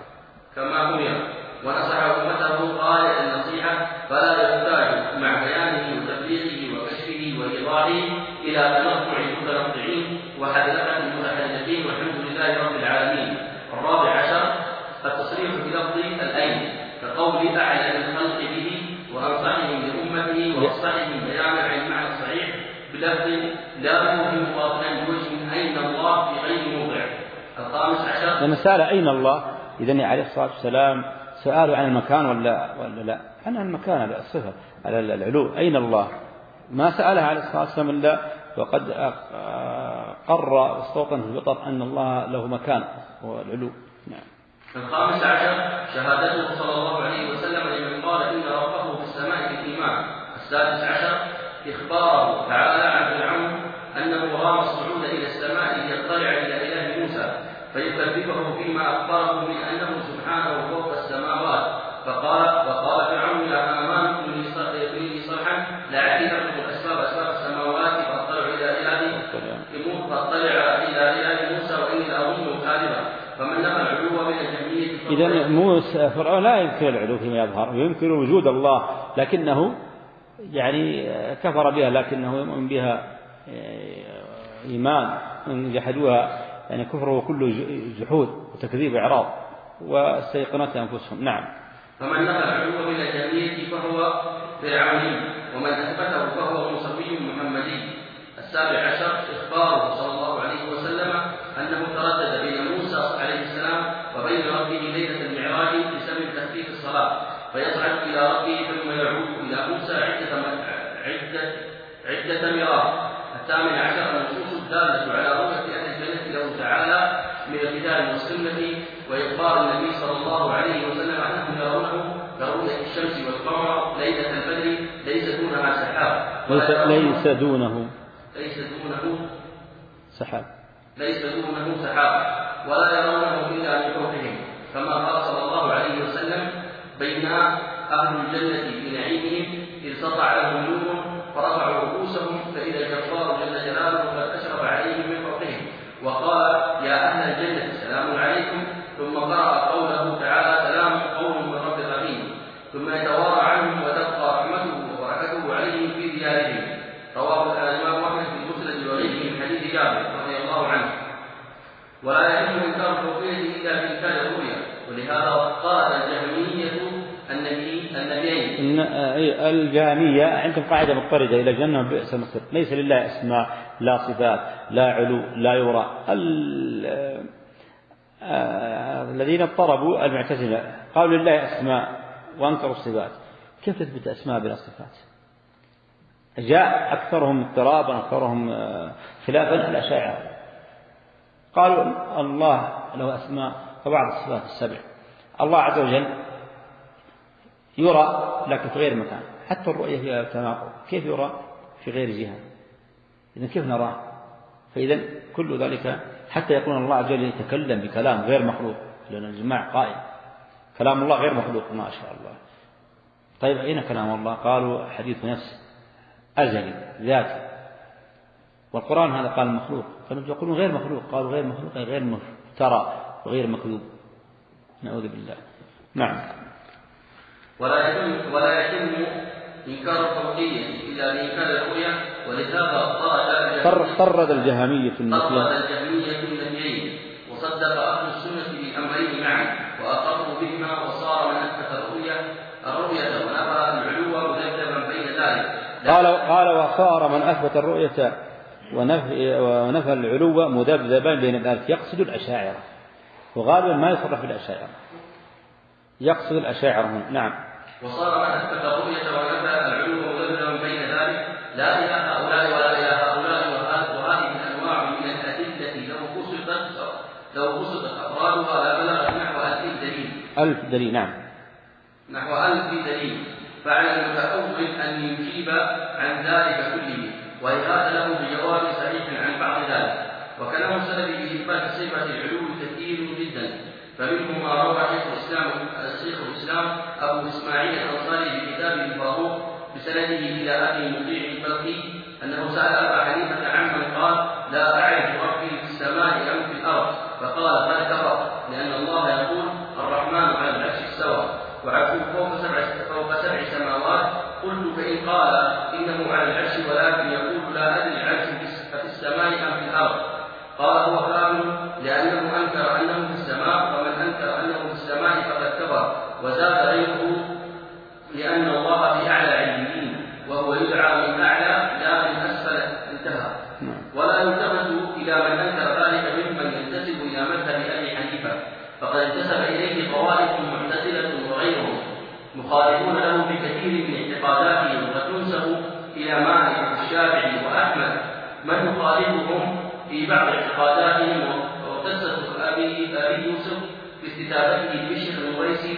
كما أمر ونصح أمته قائلا النصيحة، فلا يحتاج مع بيانه وتبليغه وكشفه وإيضاحه إلى تنطع المتنطعين وحدثة المتحدثين، والحمد لله رب العالمين. الرابع عشر التصريح بلفظ الأين، كقول أعلن الخلق به وأنصحهم لأمته وأصلحهم بيانا عن المعنى الصحيح بلفظ لا يوهم باطلا بوجه أين الله في غير موضع. الخامس عشر لما سأل أين الله إذن عليه الصلاة والسلام سألوا عن المكان ولا ولا لا؟ عن المكان على الصفة على العلو. أين الله؟ ما سألها عليه الصلاة والسلام إلا وقد قر واستوطن في الفطر أن الله له مكان والعلو. نعم. الخامس عشر شهادته صلى الله عليه وسلم لمن قال إن ربه في السماء بالإيمان. السادس عشر إخباره تعالى عن فرعون أنه رام الصعود إلى السماء ليطلع إلى إله موسى فيكذبه فيما أخبره من أنه سبحانه فوق السماوات، فقال وقال فرعون يا هامان ابن لي صرحا لعلي أبلغ الأسباب أسباب السماوات فأطلع إلى إله فأطلع إلى إله موسى وإني لأظنه كاذبا. فمن نفى العلو من الجهمية إذا موسى فرعون لا يمكن العلو فيما يظهر، يمكن وجود الله لكنه يعني كفر بها، لكنه يؤمن بها إيمان جحدوها، يعني كفره كله جحود وتكذيب إعراض واستيقنتها أنفسهم. نعم. فمن نفى العلو من الجهمية فهو فرعوني، ومن أثبته فهو مصوي محمدي. السابع عشر إخباره صلى الله عليه وسلم أنه تردد بين موسى عليه السلام وبين ربه ليلة المعراج بسبب تخفيف الصلاة، فيصعد إلى ربه ثم يعود إلى موسى عدة عدة عدة مرات. الثامن عشر النصوص الدالة على رؤية أهل الجنة له تعالى من الكتاب والسنة وإخبار النبي صلى الله عليه وسلم أنهم يرونه كرؤية الشمس والقمر ليلة البدر ليس دونها سحاب ليس دونه ليس دونه سحاب ليس دونه سحاب ولا يرونه إلا من فوقهم، كما قال صلى الله عليه وسلم بين أهل الجنة بنعيمهم إذ سطع لهم نور فرفعوا رؤوسهم فإذا الجبار جل جلاله قد أشرف عليهم من فوقهم وقال يا أهل الجنة سلام عليكم، ثم قرأ قوله تعالى سلام قوم من رب رحيم، ثم يتوارى عنهم وتبقى رحمته وبركته عليهم في ديارهم. رواه الإمام أحمد في المسند وغيره من حديث جابر رضي الله عنه. ولا يتم إنكار الرؤية إلا بإنكار الرؤيا، ولهذا قال الجهمية النبي النبيين الجهمية عندهم قاعدة مضطردة إلى جهنم بئس المصير، ليس لله أسماء لا صفات لا علو لا يرى. الذين اضطربوا المعتزلة قالوا لله أسماء وأنكروا الصفات، كيف تثبت أسماء بلا صفات؟ جاء أكثرهم اضطرابا أكثرهم خلافا الأشاعرة، قالوا الله له أسماء وبعض الصفات السبع. الله عز وجل يرى لكن في غير مكان، حتى الرؤية فيها تناقض، كيف يرى في غير جهة؟ إذن كيف نراه؟ فإذا كل ذلك حتى يكون الله عز وجل يتكلم بكلام غير مخلوق، لأن الجماع قائم كلام الله غير مخلوق ما شاء الله. طيب أين كلام الله؟ قالوا حديث نفس أزلي ذاتي، والقرآن هذا قال مخلوق، فلم يقولون غير مخلوق، قالوا غير مخلوق غير مفترى وغير مكذوب، نعوذ بالله. نعم. ولا يتم ولا يتم إنكار الفوقية إلا بإنكار الرؤيا، ولهذا طرد الجهمية في النفيين طرد الجهمية في النفيين وصدق أهل السنة بالأمرين معا وأقروا بهما، وصار من أثبت الرؤيا الرؤية ونفى العلو مذبذبا بين ذلك. قال قال وصار من أثبت الرؤية ونفى ونفى العلو مذبذبا بين ذلك، يقصد الأشاعرة، وغالبا ما يصرف بالأشاعرة، يقصد الأشاعرة. نعم. وصار من أثبت الرؤية ونفى العلو مذبذبا بين ذلك لا إلى هؤلاء ولا إلى هؤلاء، وهذه الأنواع من الأدلة لو بسطت لو بسطت أفرادها لبلغت نحو ألف دليل. ألف دليل. نعم. نحو ألف دليل، فعلى المتأول أن يجيب عن ذلك كله، ويراد له بجواب صحيح عن بعض ذلك. وكلام السلف بإثبات صفة العلو كثير جدا، فمنهم ما روى شيخ الإسلام الشيخ الإسلام أبو إسماعيل الأنصاري بكتاب الفاروق بسنده إلى أبي مطيع البلخي أنه سأل أبا حنيفة عمن قال لا أعرف ربي في السماء أم في الأرض، فقال قد كفر، لأن الله يقول الرحمن على العرش استوى وعرشه فوق سبع فوق سبع سماوات. قلت فإن قال إنه على العرش ولكن يقول لا أدري العرش في السماء أم في الأرض، قال هو كافر لأنه أنكر أنه في السماء، ومن أنكر أنه في السماء فقد كفر. وزاد غيره لأن الله في أعلى عليين وهو يدعى من أعلى لا من أسفل. انتهى. ولا يلتفت إلى من أنكر ذلك ممن ينتسب إلى مذهب أبي حنيفة، فقد انتسب إليه بعض اعتقاداتهم. وقصة أبي أبي يوسف باستتابته بشر الويسي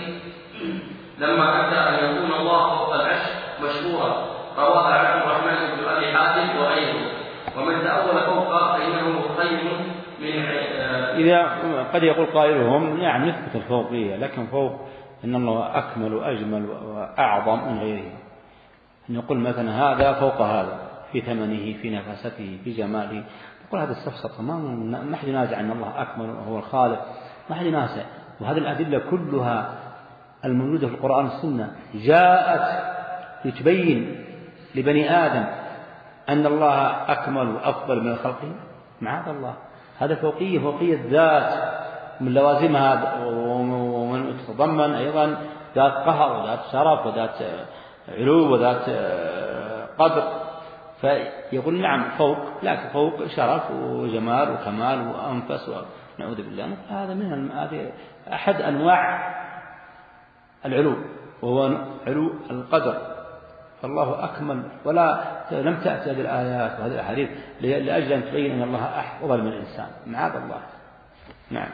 لما أتى أن يكون الله فوق العرش مشهورا رواها عبد الرحمن بن أبي حاتم وغيره. ومن تأول فوق فإنه خير من إذا قد يقول قائلهم يعني نثبت الفوقية، لكن فوق إن الله أكمل وأجمل وأعظم من غيره. نقول مثلا هذا فوق هذا في ثمنه في نفاسته في جماله، نقول هذا السفسطة ما حد ينازع أن الله أكمل وهو الخالق، ما حد ينازع. وهذه الأدلة كلها الموجودة في القرآن والسنة جاءت لتبين لبني آدم أن الله أكمل وأفضل من خلقه. معاذ الله، هذا فوقية فوقية ذات من لوازمها، ومن تتضمن أيضا ذات قهر وذات شرف وذات علو وذات قدر. فيقول نعم فوق، لكن فوق شرف وجمال وكمال وأنفس ونعوذ بالله. هذا من هذه أحد أنواع العلو وهو علو القدر. فالله أكمل، ولا لم تأتي هذه الآيات وهذه الأحاديث لأجل أن تبين أن الله أفضل من الإنسان. معاذ الله. نعم.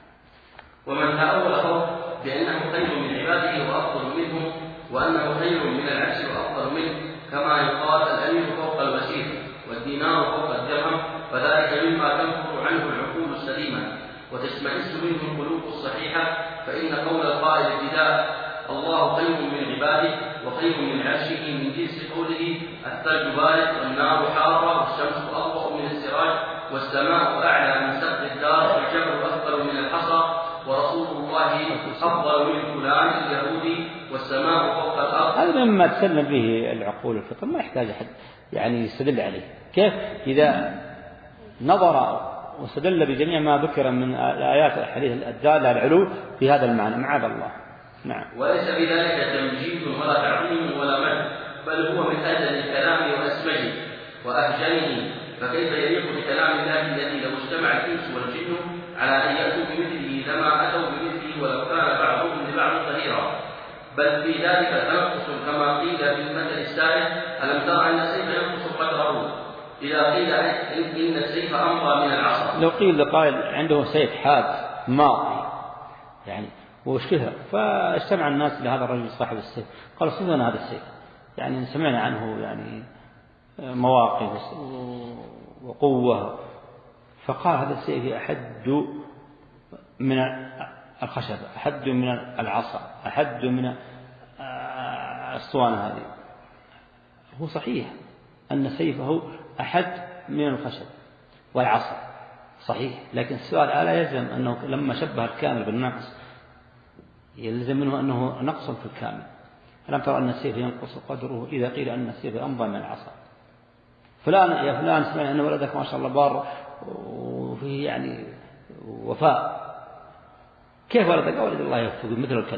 ومن تأول فوق بأنه خير من عباده وأفضل منهم، وأنه خير من العرش وأفضل منه، كما يقال الأمير فوق الوزير والدينار فوق الدرهم، فذلك مما تنفر عنه العقول السليمة وتشمئز منه القلوب الصحيحة. فإن قول القائل ابتداء الله خير من عباده وخير من عرشه من جنس قوله الثلج بارد والنار حارة والشمس أضوأ من السراج والسماء أعلى من سقف الدار والجبل أثقل من الحصى ورسول الله أفضل من فلان اليهودي والسماء فوق الأرض. هذا مما تسلم به العقول الفطر، ما يحتاج أحد يعني يستدل عليه. كيف إذا نظر واستدل بجميع ما ذكر من الآيات والأحاديث الدالة على العلو في هذا المعنى. معاذ الله. نعم. وليس بذلك تمجيد ولا تعظيم ولا مجد، بل هو من أجل الكلام وأسمجه وأهجنه. فكيف يليق بكلام الله الذي لو اجتمع الإنس والجن على أن يأتوا بمثله لما أتوا بمثله ولو كان بعضهم لبعض ظهيرا؟ بل في ذلك تنقص كما قيل في المثل السائل ألم تر أن السيف ينقص قدره إذا قيل إن السيف أمضى من العصا. لو قيل قائل عنده سيف حاد ماضي يعني واشتهر، فاجتمع الناس لهذا الرجل صاحب السيف قال صدنا هذا السيف، يعني سمعنا عنه يعني مواقف وقوة، فقال هذا السيف أحد من الخشب، أحد من العصا، أحد من الصوان هذه. هو صحيح أن سيفه أحد من الخشب والعصا صحيح، لكن السؤال ألا يلزم أنه لما شبه الكامل بالنقص يلزم منه أنه نقص في الكامل؟ ألم ترى أن السيف ينقص قدره إذا قيل أن السيف أمضى من العصا؟ فلان يا فلان سمعنا أن ولدك ما شاء الله بار وفيه يعني وفاء، كيف ولدك؟ ولد الله يوفقه مثل الكلب.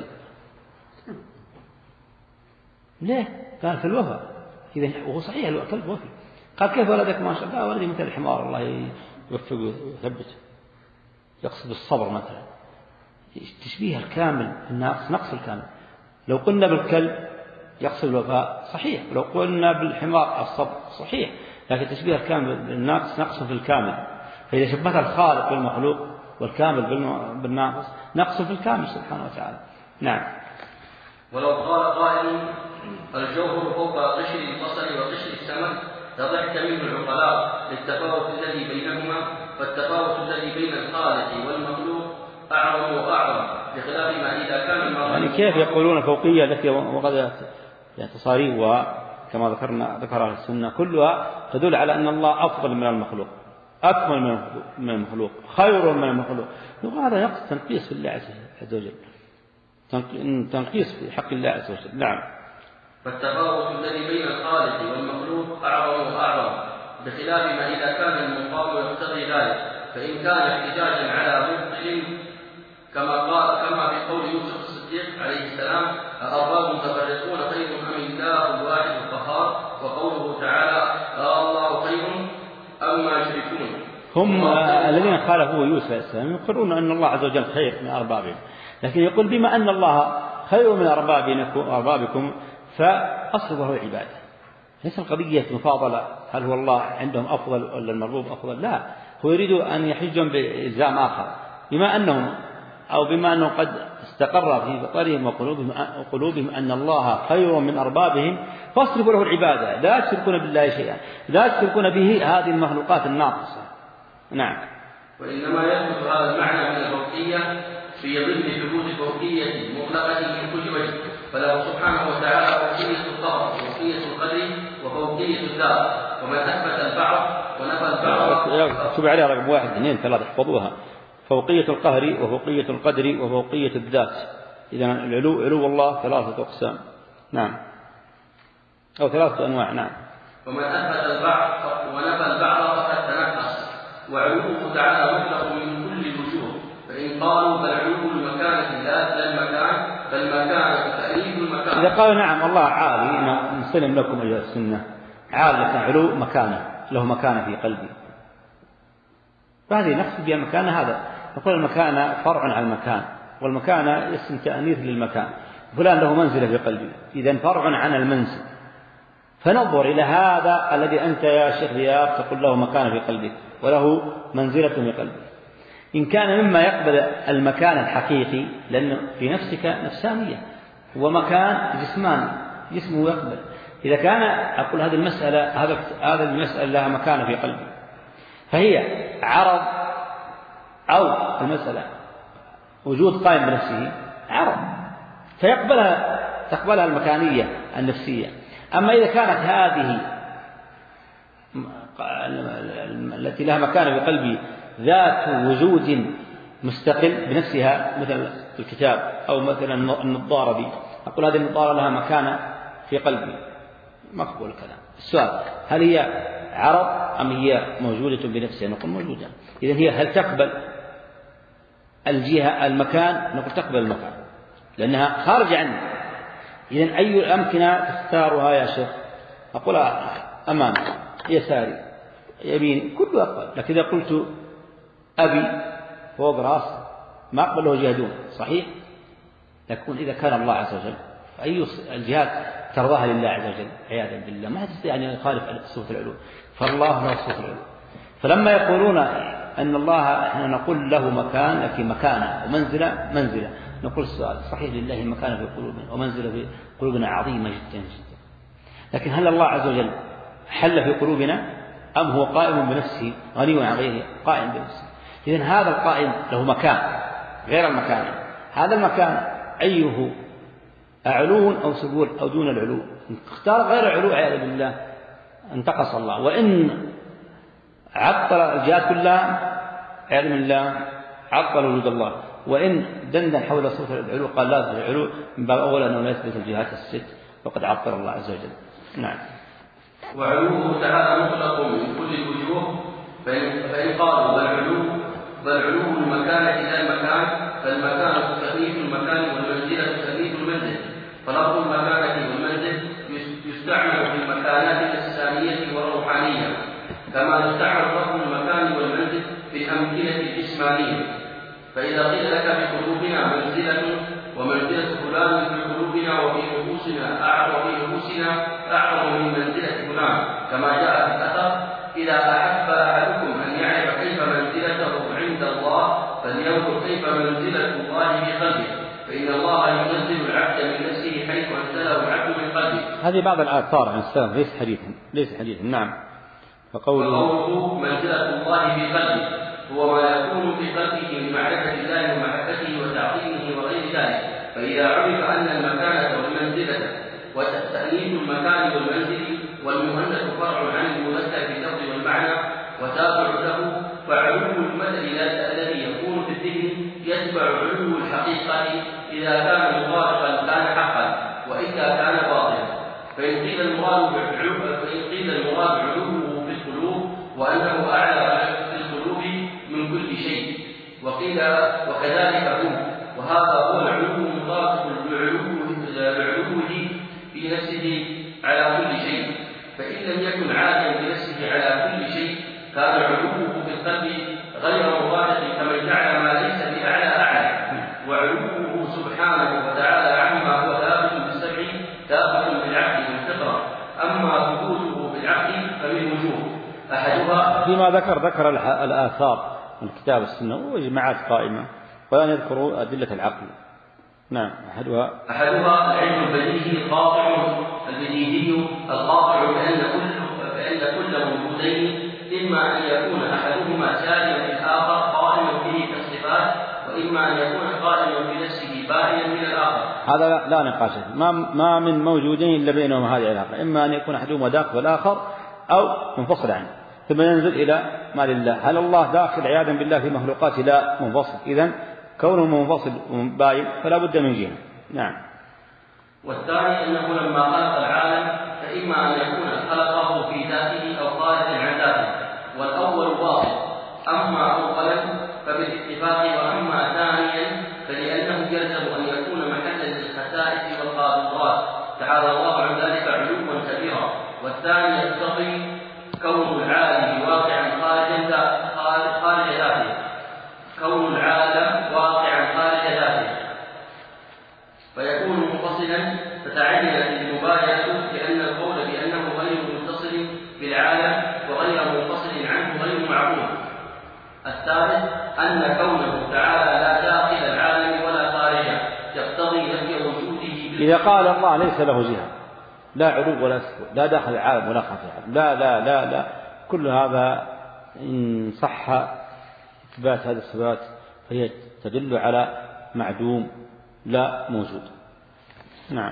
ليه؟ قال في الوفاء، إذا وهو صحيح الكلب وفي. قال كيف ولدك؟ ما شاء الله قال ولدي مثل الحمار الله يوفقه ويثبته. يقصد الصبر مثلا، تشبيه الكامل الناقص نقص الكامل. لو قلنا بالكلب يقصد الوفاء صحيح، ولو قلنا بالحمار الصبر صحيح، لكن تشبيه الكامل بالناقص نقص في الكامل. فإذا شبهت الخالق بالمخلوق والكامل بالناقص نقص في الكامل سبحانه وتعالى. نعم. ولو قال قائل الجوهر فوق قشر البصر وقشر السمك لضحك منه العقلاء للتفاوت الذي بينهما، فالتفاوت الذي بين الخالق والمخلوق أعظم وأعظم، بخلاف ما إذا كان المرء يعني كيف يقولون الفوقية التي وقد تصاريفها كما ذكرنا ذكر أهل السنة كلها تدل على أن الله أفضل من المخلوق، أكمل من المخلوق، خير من المخلوق. وهذا يقصد تنقيص في الله عز وجل، تنقيص في حق الله عز وجل. نعم. فالتفاوت الذي بين الخالق والمخلوق أعظم وأعظم، بخلاف ما إذا كان المقام يقتضي ذلك، فإن كان احتجاجا على مبطل كما قال كما في قول يوسف الصديق عليه السلام أأرباب متفرقون خير أم الله الواحد القهار، وقوله تعالى الله خير أما يشركون. هم الذين خالفوا يوسف عليه السلام يقرون أن الله عز وجل خير من أربابهم، لكن يقول بما أن الله خير من أربابكم فأصله العبادة. ليس القضية مفاضلة هل هو الله عندهم أفضل ولا المربوب أفضل، لا، ويريدوا أن يحجون بإلزام آخر بما أنهم أو بما أنه قد استقر في بطرهم وقلوبهم, وقلوبهم أن الله خير من أربابهم فاصرفوا له العبادة لا تشركون بالله شيئا لا تشركون به هذه المخلوقات الناقصة. نعم. وإنما يثبت هذا المعنى من الفوقية في ضمن ثبوت فوقية مطلقة من كل وجه، فله سبحانه وتعالى فوقية القهر وفوقية القدر وفوقية الذات، ومن أثبت البعض ونفى البعض. شوف عليها رقم واحد اثنين ثلاثة احفظوها: فوقية القهر وفوقية القدر وفوقية الذات. إذا العلو علو الله ثلاثة أقسام. نعم، أو ثلاثة أنواع. نعم. ومن أثبت البعض ونفى البعض فقد تنقص، وعلوه تعالى مطلق من كل الوجوه، فإن قالوا بل علو المكان لا المكان فالمكان تأليف المكان. إذا قالوا نعم الله عالي نسلم لكم أيها السنة عالي، لكن علو مكانه له مكانه في قلبي، فهذه نقصد بها مكانه. هذا نقول المكان فرع عن المكان، والمكان اسم تأنيث للمكان. فلان له منزلة في قلبي، إذن فرع عن المنزل. فننظر إلى هذا الذي أنت يا شيخ رياض تقول له مكان في قلبك وله منزلة في قلبك، إن كان مما يقبل المكان الحقيقي، لأن في نفسك نفسانية ومكان جسماني جسمه يقبل. إذا كان أقول هذه المسألة هذا هذا المسألة لها مكان في قلبي، فهي عرض أو المسألة وجود قائم بنفسه عرض فيقبلها تقبلها المكانية النفسية. أما إذا كانت هذه التي لها مكان في قلبي ذات وجود مستقل بنفسها، مثل الكتاب أو مثلا النظارة دي، أقول هذه النظارة لها مكان في قلبي، مقبول الكلام. السؤال هل هي عرض أم هي موجودة بنفسها؟ نقول موجودة. إذن هي هل تقبل الجهة المكان؟ نقول تقبل المكان لأنها خارجة عنه. إذن أي الأمكنة تختارها يا شيخ؟ أقول أمامي يساري يمين كله أقبل، لكن إذا قلت أبي فوق رأس ما أقبله جهة دون صحيح. لكن إذا كان الله عز وجل فأي الجهات ترضاها لله عز وجل عياذا بالله، ما تستطيع أن يخالف صفة العلو، فالله له صفة العلو. فلما يقولون أن الله إحنا نقول له مكان، لكن مكانه ومنزلة منزلة، نقول السؤال صحيح لله مكانه في قلوبنا ومنزلة في قلوبنا عظيمة جدا جدا، لكن هل الله عز وجل حل في قلوبنا أم هو قائم بنفسه غني عن غيره قائم بنفسه؟ إذن هذا القائم له مكان غير المكان، هذا المكان أيه علو أو سبول أو دون العلو؟ اختار غير العلو عياذا بالله انتقص الله، وإن عطل الجهات كلها عياذا بالله عطل وجود الله، وإن دندن حول صفة العلو قال لا العلو من باب أول أنه لا يثبت الجهات الست فقد عطل الله عز وجل. نعم. وعلوه تعالى مطلق من كل الوجوه، فإن قالوا بل علو بل علو المكان إلى المكان فالمكان تكليف المكان والمنزلة تكليف المنزل، فلفظ المكانة والمنزل يستعمل في المكانات الإنسانية والروحانية كما يستعمل لفظ المكان والمنزل في الأمثلة الجسمانية. فإذا قيل لك في قلوبنا منزلة ومنزلة فلان في قلوبنا وفي نفوسنا أعظم وفي نفوسنا أعظم من منزلة فلان كما جاء في الأثر: إذا أحب أحدكم أن يعرف كيف منزلته عند الله فلينظر كيف منزلة الله في قلبه، فإن الله ينزل العبد من نفسه حيث أنزله العبد من قلبه. هذه بعض الآثار عن السلف ليس حديثا ليس حديثا. نعم. فقوله منزلة الله في قلبه هو ما يكون في قلبه من معرفة الله ومحبته وتعظيمه وغير ذلك. فإذا عرف أن المكانة والمنزلة وتأنيث المكان والمنزل والمؤنث فرع عن المذكر في اللفظ والمعنى وتابع له، فعلو المثل الذي يكون في الذهن يتبع علو الحقيقة إذا كان مطابقا كان حقا وإذا كان باطلا. فإن قيل المراد علوه في القلوب وأنه أعلى في القلوب من كل شيء، وقيل وكذلك هو، وهذا هو العلو مطابق لعلوه في نفسه على كل شيء. فإن لم يكن عاليا بنفسه على كل شيء كان علوه في القلب غير مطابق كمن جعل ما ليس بأعلى أعلى. وعلوه سبحانه وتعالى عما هو ثابت بالسمع ثابت بالعقل والفطرة، أما ثبوته بالعقل فمن وجوه: أحدها فيما ذكر ذكر الآثار الكتاب السنة وإجماعات قائمة، ولا يذكروا أدلة العقل. نعم. أحدها أحدها العلم البديهي القاطع البديهي القاطع بأن كل بأن كل موجودين إما أن يكون أحدهما سالما في الآخر قائما به كالصفات، وإما أن يكون قائما بنفسه بائنا من الآخر. هذا لا, لا نقاش، ما ما من موجودين إلا بينهم هذه العلاقة، إما أن يكون أحدهما داخل والآخر أو منفصل عنه، ثم ينزل إلى ما لله. هل الله داخل عياذا بالله في مخلوقات؟ لا، منفصل. إذن كونه منفصل باين فلا بد من جهة. نعم. والثاني أنه لما خلق العالم فإما أن يكون خلقه في ذاته أو خارج عن ذاته، والأول باطل. أما أولا فبالاتفاق، وأما ثانيا فلأنه يلزم أن يكون محلا للخسائس والقادرات تعالى الله عن ذلك علوا كبيرا. والثاني يقتضي كون العالم واقعا خارجا خارج ذاته كون العالم واقعا خارج ذاته فيكون منفصلا، فتعينت المباينة، لأن القول بأنه غير متصل بالعالم وغير منفصل عنه غير معقول. الثالث أن كونه تعالى لا داخل العالم ولا خارجه يقتضي نفي وجوده. إذا قال الله ليس له جهة، لا علو ولا سفل، لا داخل العالم ولا خارج العالم، لا لا لا لا كل هذا إن صح إثبات هذه الصفات فهي تدل على معدوم لا موجود. نعم.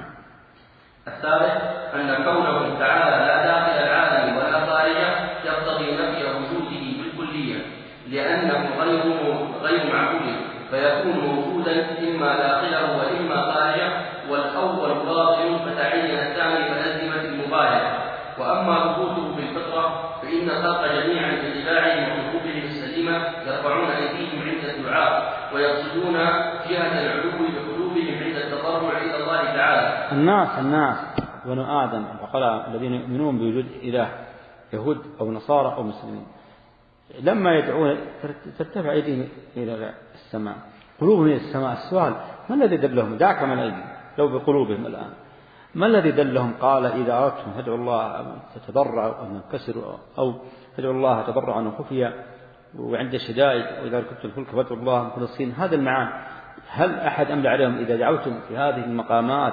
الثالث أن كونه تعالى لا داخل العالم ولا خارجه يقتضي نفي وجوده بالكلية، لأنه غير غير معقول، فيكون موجودا إما داخله وإما خارجه، والأول باطل فتعين الثاني فلزمت المباينة. وأما وجوده بالفطرة فإن الخلق جميعا باتباعهم وحقوقهم السليمة يرفعون أيديهم عند الدعاء ويقصدون جهة العلو بقلوبهم عند التضرع إلى الله تعالى. الناس الناس بنو آدم العقلاء الذين يؤمنون بوجود إله، يهود أو نصارى أو مسلمين، لما يدعون ترتفع أيديهم إلى السماء، قلوبهم إلى السماء. السؤال ما الذي دلهم؟ دعك من الأيدي لو بقلوبهم الآن، ما الذي دلهم؟ قال إذا أردتم فادعوا الله تتضرعوا أو تنكسروا، أو فادعوا الله تضرعا وخفيا وعند الشدائد، وإذا ركبتم الفلك فادعوا الله مخلصين. هذا المعاني. هل أحد أملى عليهم إذا دعوتم في هذه المقامات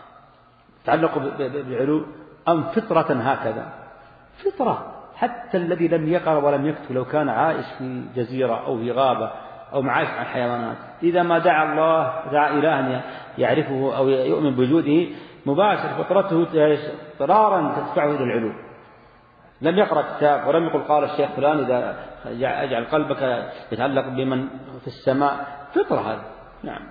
تعلقوا بالعلو، أم فطرة هكذا؟ فطرة. حتى الذي لم يقرأ ولم يكتب لو كان عائش في جزيرة أو في غابة أو معايش مع الحيوانات، إذا ما دعا الله دعا إلها يعرفه أو يؤمن بوجوده مباشر فطرته اضطرارا تدفعه إلى العلو. لم يقرأ كتاب ولم يقل قال الشيخ فلان إذا أجعل قلبك يتعلق بمن في السماء، فطرة هذا. نعم.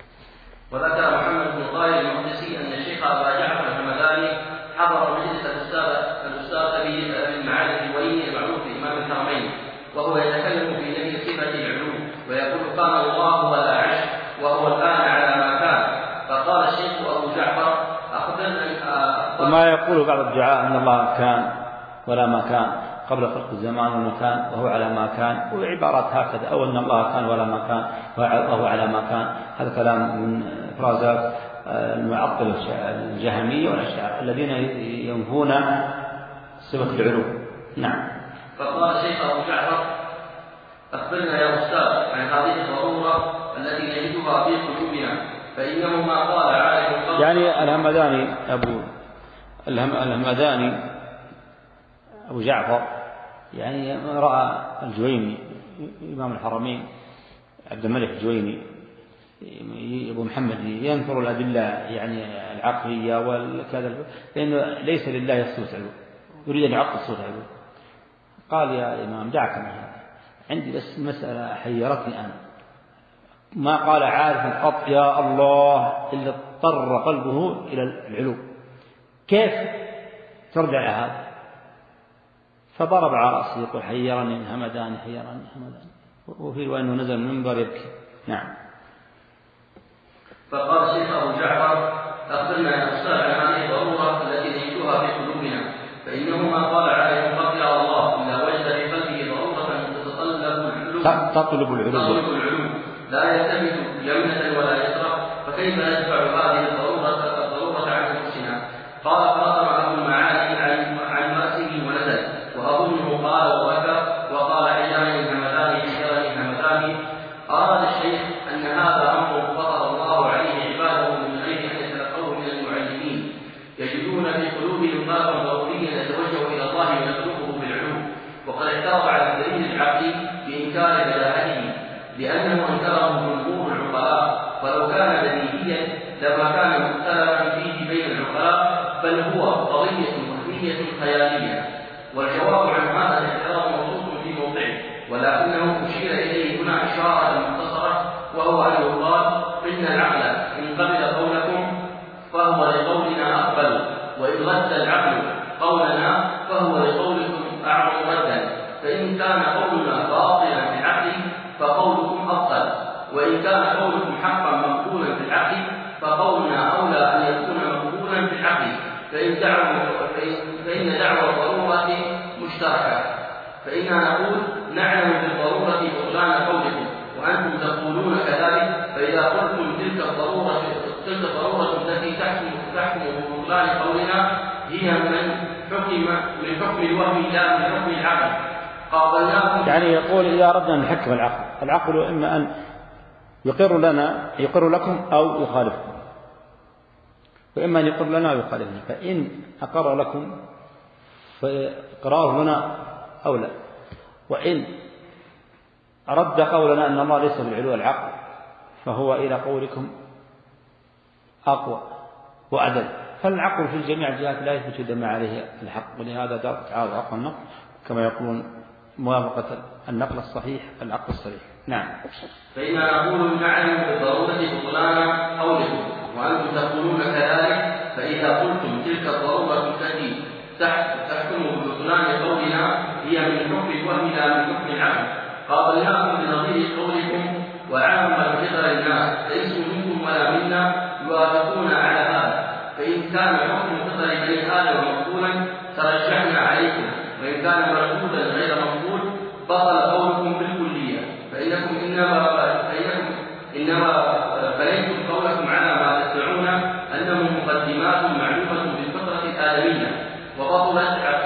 وذكر محمد بن طاهر المقدسي أن الشيخ أبا جعفر الحمداني حضر مجلس الأستاذ الأستاذ أبي المعالي الويني المعروف إمام الحرمين، وهو يتكلم في نفي صفة العلو ويقول كان الله ولا عرش وهو الآن على ما كان. فقال الشيخ أبو جعفر أخبرنا. وما يقول بعض الدعاء أن الله كان ولا ما كان قبل خلق الزمان والمكان وهو على ما كان، وعبارات هكذا، أو أن الله كان ولا ما كان وهو على ما كان. هذا كلام من إفرازات المعطل الجهمية والأشاعرة الذين ينفون صفة العلو. نعم. فقال الشيخ أبو جعفر أخبرنا يا أستاذ عن هذه الضرورة التي نجدها في قلوبنا، فإنه ما قال عالم. يعني الهمداني أبو الهمداني أبو جعفر يعني رأى الجويني إمام الحرمين عبد الملك الجويني أبو محمد ينظر الأدلة يعني العقلية والكذا، لأنه ليس لله صفة علو، يريد أن يعطل صفة علو. قال يا إمام دعك من هذا، عندي بس مسألة حيرتني أنا، ما قال عارف قط يا الله إلا اضطر قلبه إلى العلو، كيف ترجع على هذا؟ فضرب على رأسه يقول حيرني همداني حيرني همداني، وفي رواية أنه نزل من المنبر يبكي. نعم. فقال الشيخ أبو جعفر أخبرنا يا أستاذ عن هذه الضرورة التي نجدها في قلوبنا، فإنه ما قال عليه قط يا الله إلا وجد في قلبه ضرورة تتطلب العلو تطلب العلو لا يلتمس يمنة ولا يسرى، فكيف ندفع هذه الضرورة الضرورة عن أنفسنا؟ قال فاطمة أبو المعالي عن رأسه ونزل، وأظنه قال وبكى لما كان مختلفا فيه بين العقلاء، بل هو قضية وهمية خيالية. والجواب عن هذا الاعتراض موصوف في موضعه، ولكنه أشير إليه هنا إشارة مختصرة، وهو أن يقال إن العقل إن قبل قولكم فهو لقولنا أقبل، وإن رد العقل قولنا فهو لقولكم أعظم ردا، فإن كان قولنا باطلا في العقل فقولكم أفضل، وإن كان قولكم حقا مقبولا في العقل فقولنا أولى أن يكون مقبولا في العقل، فإن دعوة فإن دعوى الضرورة مشتركة، فإننا نقول نعلم بالضرورة بطلان قولكم وأنتم تقولون كذلك، فإذا قلتم تلك الضرورة تلك الضرورة التي تحكم تحكم بطلان قولنا هي من حكم من حكم الوهم لا من حكم العقل قابلناكم. يعني يقول إذا أردنا أن نحكم العقل، العقل إما أن يقر لنا يقر لكم أو يخالفكم، وإما أن يقر لنا أو يخالفنا، فإن أقر لكم فإقراره لنا أولى، وإن رد قولنا أن الله ليس بالعلو العقل فهو إلى قولكم أقوى وأدل. فالعقل في جميع الجهات لا يثبت ما عليه الحق، ولهذا دار تعارض عقل النقل كما يقولون موافقة النقل الصحيح العقل الصريح. نعم. فإننا نقول نعلم بالضرورة بطلان قولكم وأنتم تقولون كذلك، فإذا قلتم تلك الضرورة التي تحكم ببطلان قولنا هي من حكم الوهم لا من حكم العقل قابلناكم بنظير قولكم، وعامة فطر الناس ليسوا منكم ولا منا يوافقون على هذا، فإن كان حكم فطر بني آدم مقبولا ترجحنا عليكم، وإن كان مردودا غير مقبول بطل قولكم بالكلية، فإنكم إنما فإنكم إنما بنيتم قولكم على ما تدعون أنه مقدمات معلومة بالفطرة الآدمية، وبطلت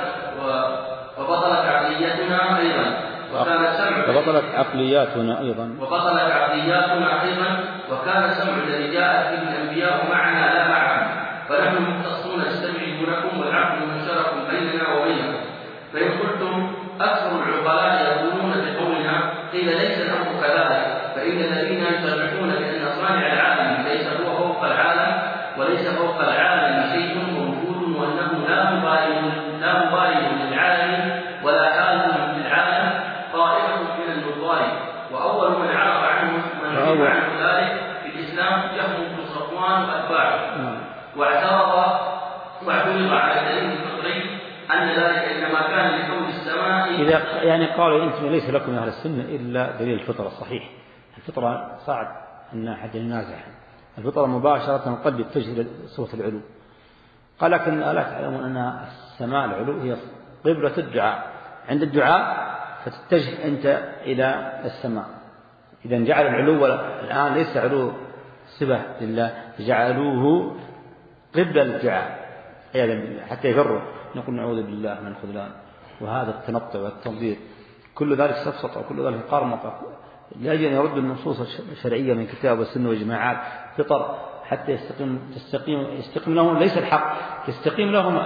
وبطلت عقليتنا أيضا، وكان سمع وبطلت عقلياتنا أيضا وبطلت عقلياتنا أيضا وكان سمع الذي جاءت به الأنبياء معنا لا معهم، فنحن مختصون نستمع لكم والعقل مشترك بيننا وبينكم. فإن قلتم أكثر العقلاء يقولون بقولنا قيل ليس الأمر كذلك، فإن الذين يصرحون بأن صانع العالم ليس هو فوق العالم وليس فوق العالم شيء موجود، وأنه لا مبالغ لا مبالغ للعالم ولا حال للعالم طائفة من النظار، وأول من عرف عنه من عرف عنه ذلك في الإسلام جهم بن صفوان وأتباعه، واعترض واعترض على الدليل الفطري أن ذلك إنما كان لكون السماء. إذا يعني قالوا أنتم ليس لكم يا أهل السنة إلا دليل الفطرة الصحيح. الفطرة صعب أن أحد ينازع، الفطرة مباشرة قد يتجه لصوت العلو. قال لكن ألا تعلمون أن السماء العلو هي قبلة الدعاء، عند الدعاء فتتجه أنت إلى السماء. إذا جعل العلو الآن ليس علو صفة لله، جعلوه قبل الدعاء حتى يفروا، نقول نعوذ بالله من الخذلان، وهذا التنطع والتنظير كل ذلك سفسطة وكل ذلك قرمطة، لأجل أن يرد النصوص الشرعية من كتاب والسنة والجماعات فطر حتى يستقيم تستقيم يستقيم لهم ليس الحق، يستقيم لهم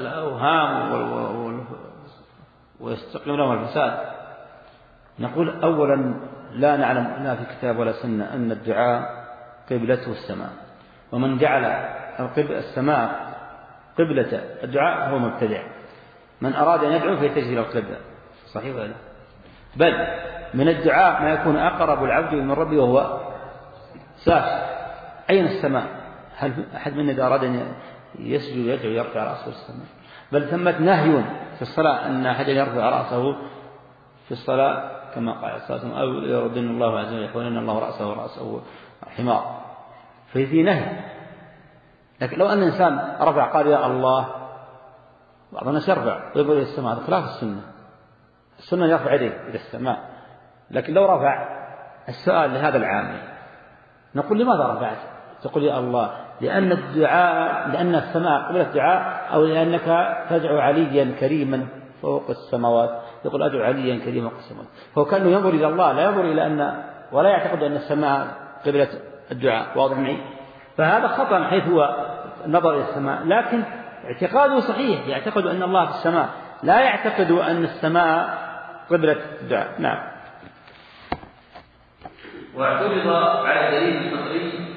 الأوهام ويستقيم لهم الفساد. نقول أولا لا نعلم لا في كتاب ولا سنة أن الدعاء قبلته السماء، ومن جعل السماء قبلة الدعاء هو مبتدع، من أراد أن يدعو فيتجه إلى القبلة، صحيح ولا لا؟ بل من الدعاء ما يكون أقرب العبد من ربه وهو ساجد. أين السماء؟ هل أحد منا إذا أراد أن يسجد يدعو يرفع رأسه السماء؟ بل ثمت نهي في الصلاة أن أحد يرفع رأسه في الصلاة كما قال صلى الله عليه وسلم أو يردن الله عز وجل يقول إن الله رأسه رأسه حمار، ففي نهي. لكن لو أن إنسان رفع قال يا الله، بعض الناس يرفع ويقول إلى السماء، هذا خلاف السنة. السنة يرفع يديه إلى السماء، لكن لو رفع السؤال لهذا العامل نقول لماذا رفعت؟ تقول يا الله لأن الدعاء لأن السماء قبل الدعاء، أو لأنك تدعو عليا كريما فوق السماوات، يقول أدعو عليا كريما فوق السماوات، فهو كأنه ينظر إلى الله لا ينظر إلى أن ولا يعتقد أن السماء قبلة الدعاء. واضح معي؟ فهذا خطأ حيث هو النظر إلى السماء، لكن اعتقاده صحيح، يعتقد أن الله في السماء، لا يعتقد أن السماء قبلة الدعاء. نعم. واعترض على الدليل الفطري أن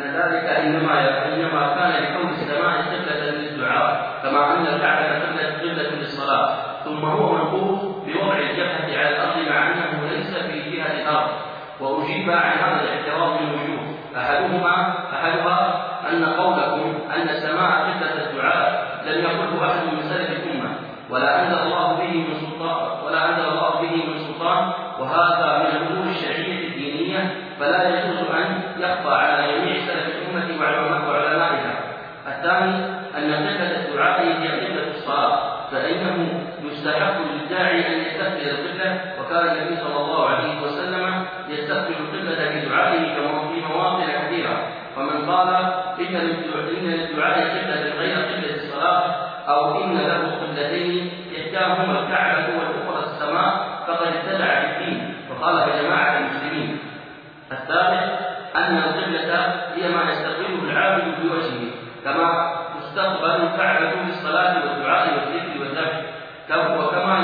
ذلك إنما إنما كان لكون السماء قبلة للدعاء كما أن الكعبة قبلة للصلاة، ثم هو منقوص بوضع الجبهة على الأرض مع أنه ليس في جهة الأرض. وأجيب عن هذا الاعتراض من وجوه، أحدهما أحدها أن قولكم أن السماء قبلة الدعاء لم يقله أحد من سلف الأمة ولا أنزل الله به من سلطان ولا أنزل الله به من سلطان، وهذا من الأمور الشرعية الدينية فلا يجوز أن يخفى على جميع سلف الأمة وعلمائها. الثاني أن قبلة الدعاء هي قبلة الصلاة، فإنه يستحق للداعي أن يستقبل القبلة، وكان النبي صلى الله عليه وسلم يستقبل القبلة بدعائه في مواطن كثيرة. فمن قال إن للدعاء قبلة غير قبلة الصلاة أو إن له قبلتين إحداهما الكعبة والأخرى السماء فقد ابتدع في الدين وخالف جماعة المسلمين. الثالث أن القبلة هي ما يستقبله العابد بوجهه، كما تستقبل الكعبة بالصلاة والدعاء والذكر والذبح، وكما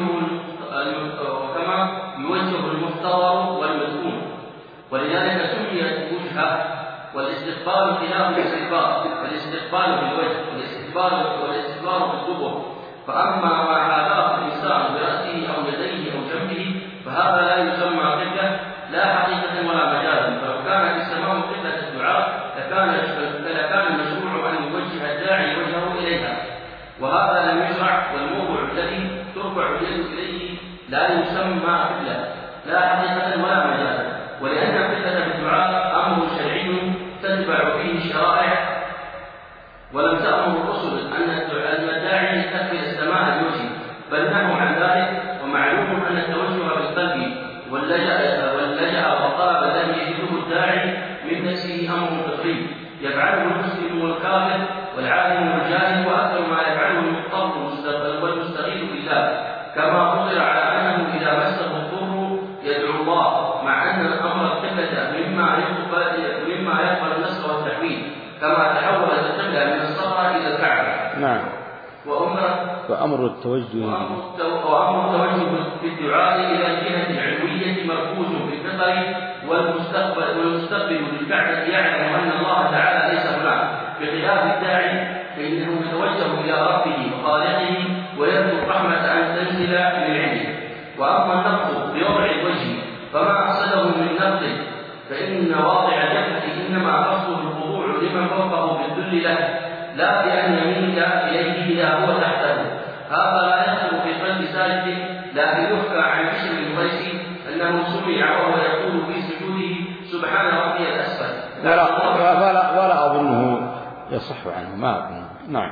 يوجهه وكما يوجه المفترض والمذكور، ولذلك سميت وجهة. والاستقبال خلاف الاستقبال، فالاستقبال بالوجه والاستقبال والاستقبال بالدبر. فأما ما حاذاه الإنسان برأسه أو يديه أو جنبه فهذا لا يسمى قبلة لا حقيقة ولا مجازا. فلو كانت السماء قبلة الدعاء لكان لكان المشروع أن يوجه الداعي وجهه إليها، وهذا لم يشرع. والموضع الذي ترفع اليد إليه لا يسمى قبلة لا حقيقة ولا مجازا، ولأن القبلة بالدعاء أمر شرعي تتبع فيه الشرائع، ولم تأمر الرسل أن الداعي يستقبل السماء بوجهه، بل نهوا عن ذلك. ومعلوم أن التوجه بالقلب واللجأ واللجأ والطلب الذي يجده الداعي من نفسه أمر فطري يفعله المسلم والكافر والعالم والجاهل، وأكثر ما يفعله المضطر والمستغيث بالله، كما قدر على أنه إذا مسه الضر يدعو الله، مع أن الأمر القبلة مما يقبل مما يقبل النصر والتحويل، كما تحولت القبلة من الصخرة إلى الكعبة. نعم. وأمر وأمر التوجه وأمر التوجه بالدعاء إلى الجهة العلوية مركوز بالفطر، والمستقبل والمستقبل للكعبة يعلم أن الله تعالى ليس هناك، بخلاف الداعي فإنه يتوجه إلى ربه وخالقه ويرجو الرحمة أن تنزل من عنده. وأما النقد بوضع الوجه فما أقصده من نقد، فإن واضع الجبهة إنما قصده الخضوع لمن فوقه بالذل له، لا بأن يميل إليه إذا هو تحته. هذا لا يخطر في قلب سالك، لكن يحكى عن بشر المريسي أنه سمع وهو يقول في سجوده سبحان ربي الأسفل. ولا, ولا, ولا أظنه يصح عنه، ما أظنه. نعم.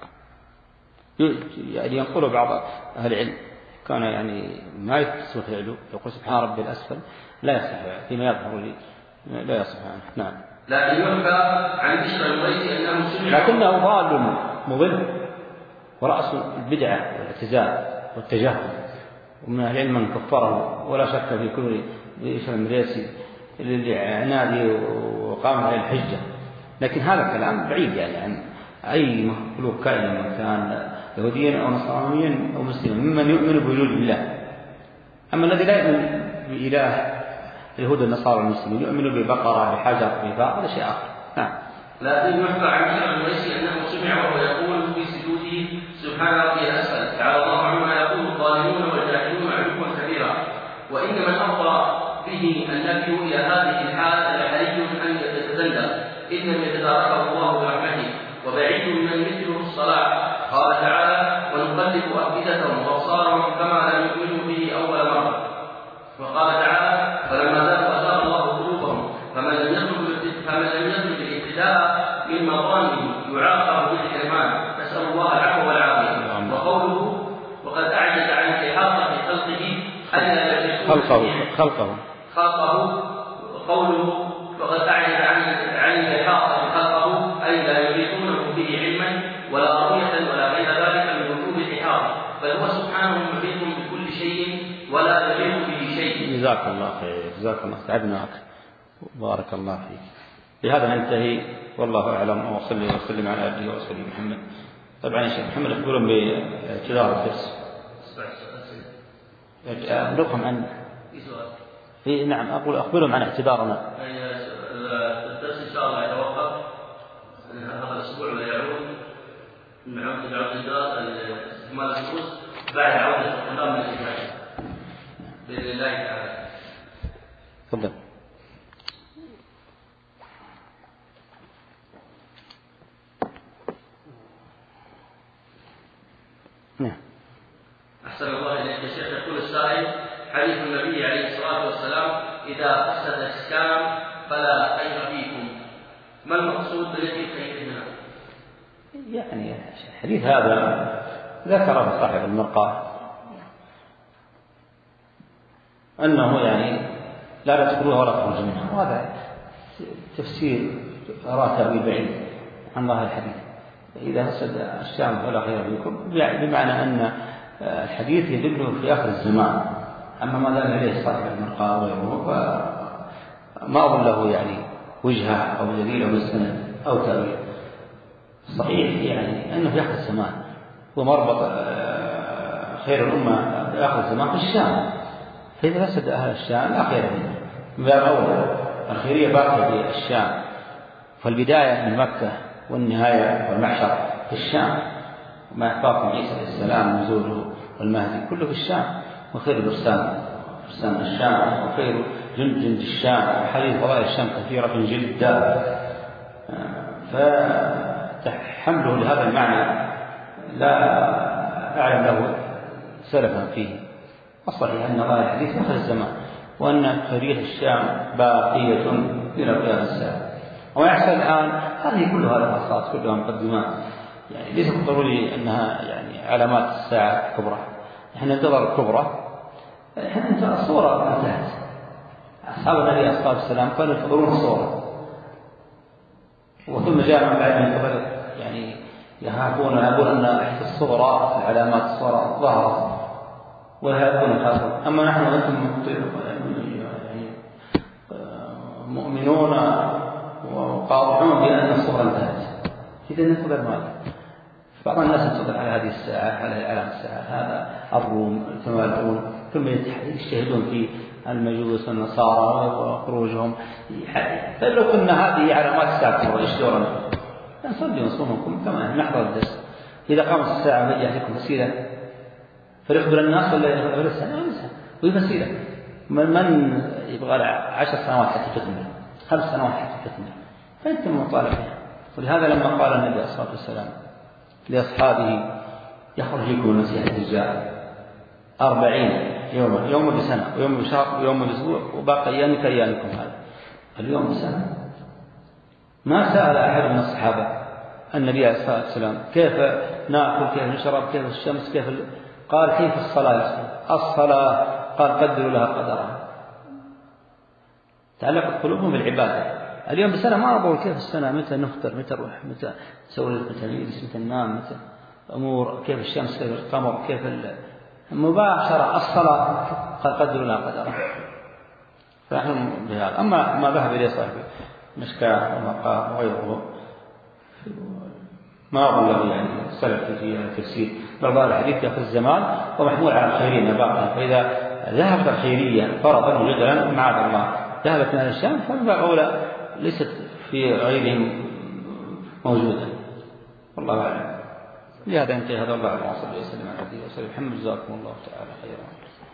يعني ينقل بعض أهل العلم كان يعني ما يتصل فعله يقول سبحان ربي الأسفل، لا يصح فيما يظهر لي، لا يصح عنه. نعم. لكن يحكى عن بشر المريسي أنه سمع لكنه ضال مضل ورأس البدعة والاعتزال والتجاهل، ومن أهل العلم من كفره ولا شك في كل بشر المريسي لعناده وقام على الحجة. لكن هذا الكلام بعيد يعني عن أي مخلوق كائن كان يهوديا أو نصرانيا أو مسلما ممن يؤمن بوجود الله. أما الذي لا يؤمن بإله اليهود النصارى والمسلمين يؤمن ببقرة بحجر بفاء، هذا شيء آخر. نعم. لكن يحكى عن بشر المريسي أنه سمع وهو يقول في سجوده سبحان ربي الأسفل، تعالى الله عما يقول الظالمون والجاهلون علوا كبيرا. وإن من أفضى به النبي إلى هذه الحال لحري أن يتزندق إن لم يتداركه الله برحمته، وبعيد من مثله الصلاة. قال تعالى ونقلب أفئدتهم وأبصارهم كما لم يؤمنوا به أول مرة. وقال تعالى فلما زادوا أزاغ الله قلوبهم فمن لم يطلب الابتداء من مظانه يعاقب بالحرمان، نسأل الله العفو والعافية. وقوله وقد أعجز عن إحاطة خلقه ألا يدركون خلقه خلقه خلقه قوله وقد أعجز عن عن إحاطة خلقه أي لا يحيطونه به علما ولا رؤية ولا غير ذلك من وجوب الإحاطة، بل هو سبحانه محيط بكل شيء ولا يحيط به شيء. جزاك الله خير، جزاك الله، تعبناك، بارك الله فيك. بهذا ننتهي، والله أعلم، وصلي وسلم على عبده ورسوله محمد. طبعا يا شيخ محمد أخبرهم باعتذار الدرس. أخبرهم عن إيه نعم أقول أخبرهم عن اعتذارنا. الدرس إن شاء الله يتوقف هذا الأسبوع ولا يعود من عودة عودة استكمال الدروس بعد عودة الطلاب من الإجازة بإذن الله تعالى. تفضل. نعم. أحسن الله إليك يا شيخ. يقول السائل: حديث النبي عليه الصلاة والسلام: إذا فسد الإسلام فلا خير فيكم، ما المقصود بالذي خير هنا؟ يعني الحديث هذا ذكره صاحب المرقاة أنه يعني لا تدخلوها ولا تخرجوا منها، وهذا تفسير أراه تأويل بعيد عن ظاهر الحديث. إذا فسد الشام فلا خير فيكم، بمعنى أن الحديث يدل في آخر الزمان، أما ما دل عليه صاحب المرقاة وغيره فما أظن له يعني وجهة أو دليل أو مستند أو تأويل. صحيح يعني أنه في آخر الزمان، ومربط خير الأمة في آخر الزمان في الشام، فإذا فسد أهل الشام لا خير فيهم. من باب أولى الخيرية باقية في الشام، فالبداية من مكة والنهاية والمحشر في الشام، وما إحباط عيسى عليه السلام نزوله والمهدي كله في الشام، وخير البرسان برسان الشام، وخير جند جند الشام، وحديث فضائل الشام كثيرة جدا. فحمله لهذا المعنى لا أعلم له سلفا فيه. الصحيح أن الله الحديث آخر الزمان، وأن خيرية الشام باقية إلى قيام الساعة. ويحصل الآن هذه كلها الأخصاص كلها مقدمات، يعني ليس بالضروري أنها يعني علامات الساعة الكبرى. نحن ننتظر الكبرى، نحن ننتظر الصورة انتهت. أصحاب النبي عليه الصلاة والسلام كانوا ينتظرون الصورة، وثم جاء من بعد من يعني يخافون يقول أن الصورة العلامات الصورة ظهرت ويهابون يخافون. أما نحن أنتم يعني مؤمنون وقاطعون بأن الصورة انتهت، إذا ننتظر ماذا؟ بعض الناس ينتظر على هذه الساعة، على علامة الساعة، هذا الروم ثم الروم، ثم يجتهدون في المجوس والنصارى وخروجهم. فلو كنا هذه علامات الساعة ايش دورنا؟ نصلي ونصومكم كما نحضر الدرس. إذا قامت الساعة ما يأتيكم فسيلة فليخبر الناس ولا يخبر الساعة وهي فسيلة. من يبغى عشر سنوات حتى تكمل، خمس سنوات حتى تكمل، فأنت مطالب بها. ولهذا لما قال النبي صلى الله عليه وسلم لأصحابه: يخرج فيكم المسيح الدجال أربعين يوما، يوم بسنة ويوم بشهر ويوم بأسبوع، وباقي أيامك أيامكم هذا اليوم بسنة. ما سأل أحد من الصحابة النبي عليه الصلاة والسلام كيف نأكل، كيف نشرب، كيف الشمس، كيف ال... قال: كيف الصلاة؟ الصلاة قال: قدروا لها قدرها. تعلقت قلوبهم بالعبادة. اليوم بسنة ما أقول كيف السنة، متى نفطر، متى نروح، متى نسوي، متى نجلس، متى ننام، متى أمور، كيف الشمس، كيف القمر، كيف المباشرة. الصلاة قال: قدروا لها قدرها. فنحن بهذا. أما ما ذهب إليه صاحب مشكاة ومقام وغيره ما أظن له يعني سلف في التفسير، بل ظاهر الحديث في الزمان ومحمول على الخيرية باقية. فإذا ذهبت الخيرية فرضا وجدلا معاذ الله ذهبت من الشام، فمن أولى ليست في غيرهم موجودة. والله أعلم. لهذا ينتهي هذا. الله عليه وسلم على نبينا وسلم. الحمد لله، جزاكم الله تعالى خيرا.